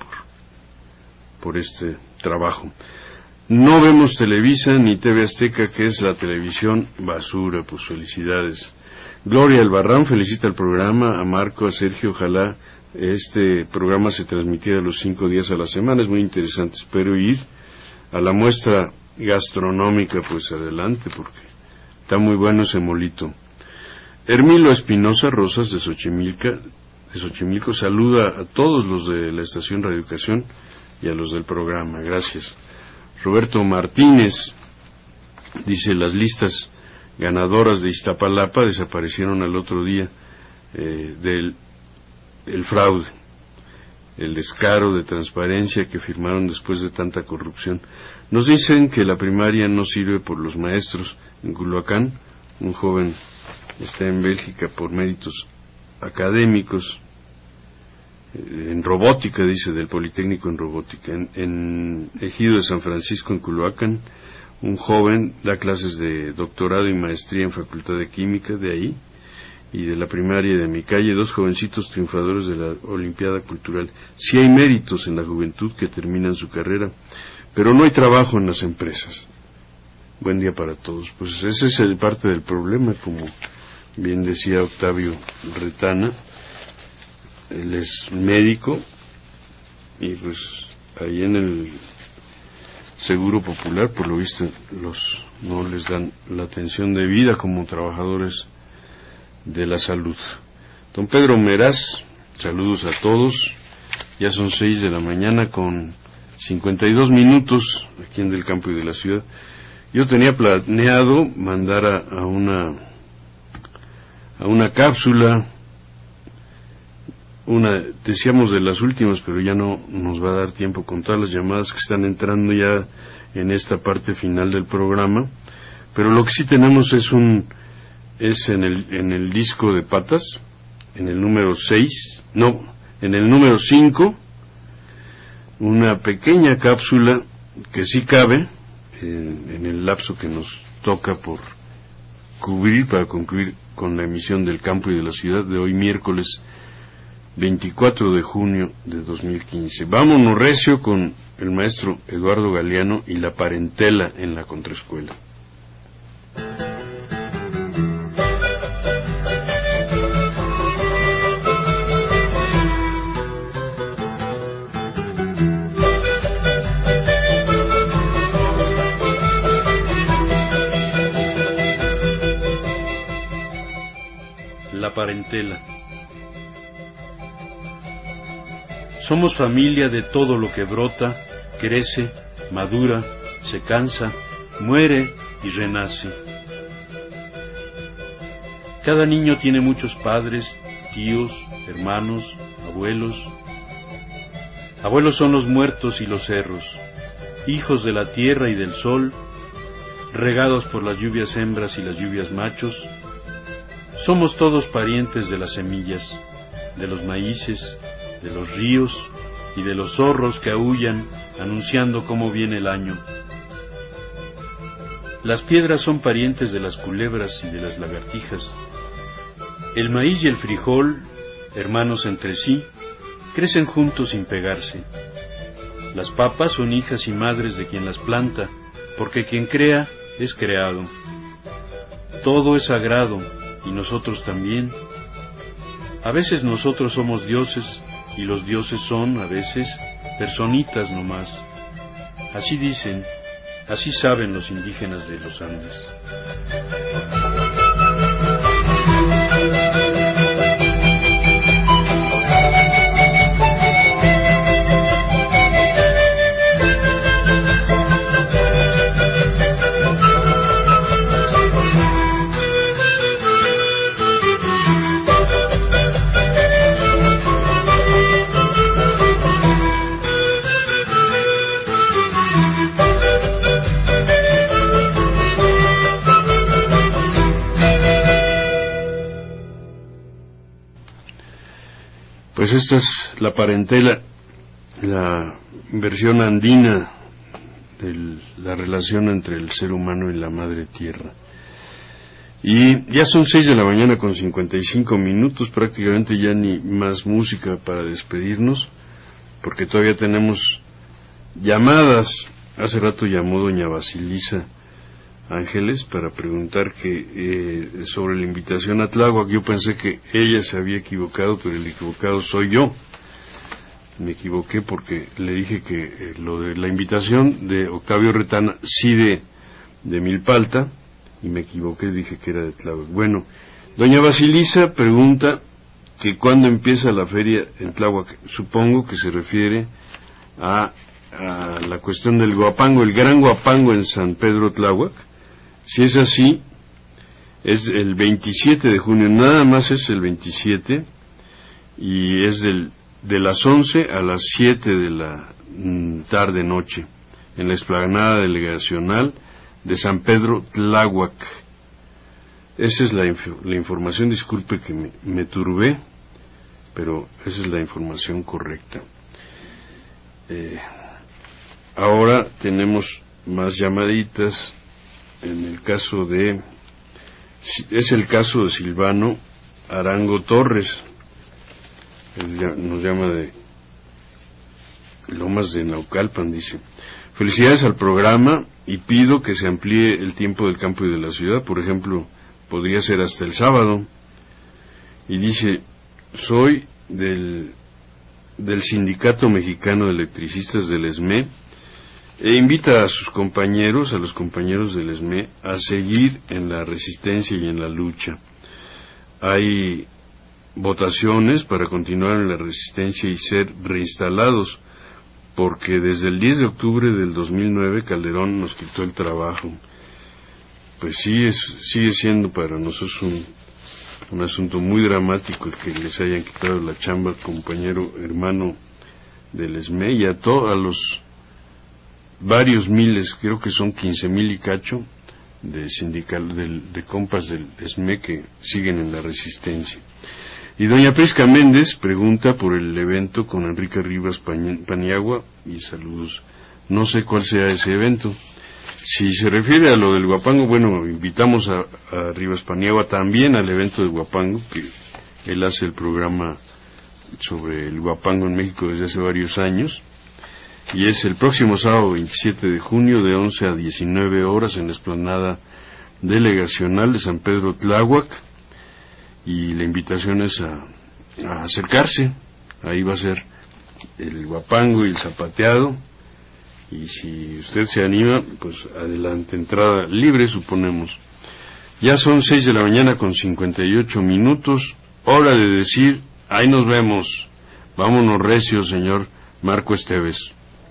por este trabajo. No vemos Televisa ni TV Azteca, que es la televisión basura, pues felicidades. Gloria Albarrán felicita el programa, a Marco, a Sergio, ojalá este programa se transmitiera los 5 días a la semana, es muy interesante, espero ir a la muestra gastronómica, pues adelante, porque está muy bueno ese molito. Hermilo Espinosa Rosas de Xochimilco saluda a todos los de la estación Radio Educación y a los del programa, gracias. Roberto Martínez dice: las listas ganadoras de Iztapalapa desaparecieron al otro día del fraude, el descaro de transparencia que firmaron después de tanta corrupción. Nos dicen que la primaria no sirve por los maestros. En Culhuacán, un joven está en Bélgica por méritos académicos, en robótica, dice, del Politécnico en robótica. En Ejido de San Francisco, en Culhuacán, un joven da clases de doctorado y maestría en Facultad de Química de ahí, y de la primaria de mi calle, 2 jovencitos triunfadores de la Olimpiada Cultural. Sí hay méritos en la juventud que terminan su carrera, pero no hay trabajo en las empresas. Buen día para todos. Pues ese es parte del problema, como bien decía Octavio Retana. Él es médico y pues ahí en el Seguro Popular, por lo visto, los no les dan la atención debida como trabajadores de la salud. Don Pedro Meraz, saludos a todos. Ya son 6 de la mañana con 52 minutos aquí en Del Campo y de la Ciudad. Yo tenía planeado mandar a una cápsula, decíamos de las últimas, pero ya no nos va a dar tiempo con todas las llamadas que están entrando ya en esta parte final del programa. Pero lo que sí tenemos es en el disco de patas, en el número 5, una pequeña cápsula que sí cabe en el lapso que nos toca por cubrir para concluir con la emisión del Campo y de la Ciudad de hoy miércoles 24 de junio de 2015. Vámonos recio con el maestro Eduardo Galeano y la parentela en la contraescuela. La parentela. Somos familia de todo lo que brota, crece, madura, se cansa, muere y renace. Cada niño tiene muchos padres, tíos, hermanos, abuelos. Abuelos son los muertos y los cerros, hijos de la tierra y del sol, regados por las lluvias hembras y las lluvias machos. Somos todos parientes de las semillas, de los maíces, de los ríos y de los zorros que aúllan anunciando cómo viene el año. Las piedras son parientes de las culebras y de las lagartijas. El maíz y el frijol, hermanos entre sí, crecen juntos sin pegarse. Las papas son hijas y madres de quien las planta, porque quien crea es creado. Todo es sagrado, y nosotros también. A veces nosotros somos dioses, y los dioses son, a veces, personitas nomás. Así dicen, así saben los indígenas de los Andes. Pues esta es la parentela, la versión andina de la relación entre el ser humano y la madre tierra. Y ya son 6 de la mañana con 55 minutos, prácticamente ya ni más música para despedirnos, porque todavía tenemos llamadas. Hace rato llamó doña Basilisa Ángeles para preguntar sobre la invitación a Tláhuac. Yo pensé que ella se había equivocado, pero el equivocado soy yo. Me equivoqué porque le dije que lo de la invitación de Octavio Retana sí de Milpalta, y me equivoqué, dije que era de Tláhuac. Bueno, doña Basilisa pregunta que cuándo empieza la feria en Tláhuac. Supongo que se refiere a la cuestión del guapango, el gran guapango en San Pedro Tláhuac. Si es así, es el 27 de junio, nada más es el 27, y es de las 11 a las 7 de la tarde-noche, en la explanada delegacional de San Pedro Tláhuac. Esa es la información, disculpe que me turbé, pero esa es la información correcta. Ahora tenemos más llamaditas. En el caso es el caso de Silvano Arango Torres. Él nos llama de Lomas de Naucalpan, dice: felicidades al programa y pido que se amplíe el tiempo del campo y de la ciudad. Por ejemplo, podría ser hasta el sábado. Y dice: soy del Sindicato Mexicano de Electricistas del ESME E invita a sus compañeros, a los compañeros del ESME, a seguir en la resistencia y en la lucha. Hay votaciones para continuar en la resistencia y ser reinstalados, porque desde el 10 de octubre del 2009 Calderón nos quitó el trabajo. Pues sigue siendo para nosotros un asunto muy dramático el que les hayan quitado la chamba al compañero hermano del ESME y a los varios miles, creo que son 15,000 y cacho de compas del ESME que siguen en la resistencia. Y doña Prisca Méndez pregunta por el evento con Enrique Rivas Paniagua, y saludos. No sé cuál sea ese evento. Si se refiere a lo del Huapango, bueno, invitamos a Rivas Paniagua también al evento de Huapango, que él hace el programa sobre el Huapango en México desde hace varios años, y es el próximo sábado 27 de junio de 11 a 19 horas en la explanada delegacional de San Pedro Tláhuac, y la invitación es a acercarse. Ahí va a ser el Huapango y el zapateado, y si usted se anima, pues adelante, entrada libre suponemos. Ya son 6 de la mañana con 58 minutos, hora de decir, ahí nos vemos, vámonos recio, señor Marco Esteves.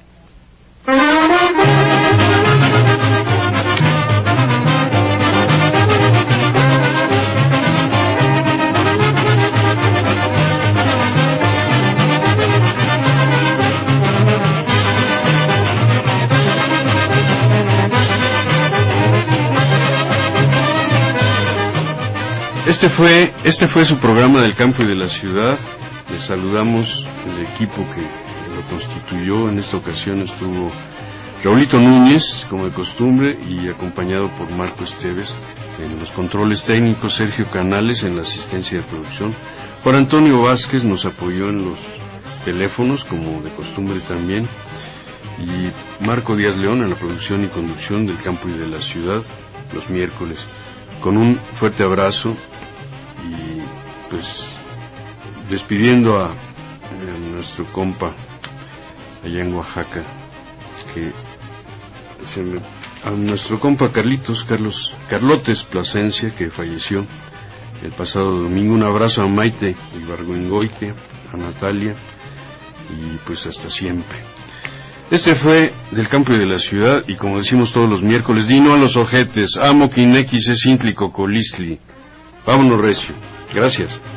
Este fue su programa del campo y de la ciudad. Les saludamos el equipo que lo constituyó. En esta ocasión estuvo Raulito Núñez, como de costumbre, y acompañado por Marco Esteves en los controles técnicos, Sergio Canales en la asistencia de producción. Juan Antonio Vázquez nos apoyó en los teléfonos, como de costumbre también, y Marco Díaz León en la producción y conducción del campo y de la ciudad los miércoles. Con un fuerte abrazo y pues despidiendo a nuestro compa allá en Oaxaca, a nuestro compa Carlotes Plasencia, que falleció el pasado domingo. Un abrazo a Maite Ibargüengoite, a Natalia, y pues hasta siempre. Este fue del campo y de la ciudad, y como decimos todos los miércoles, dino a los ojetes, amo quinequis es íntlico colistli. Vámonos recio. Gracias.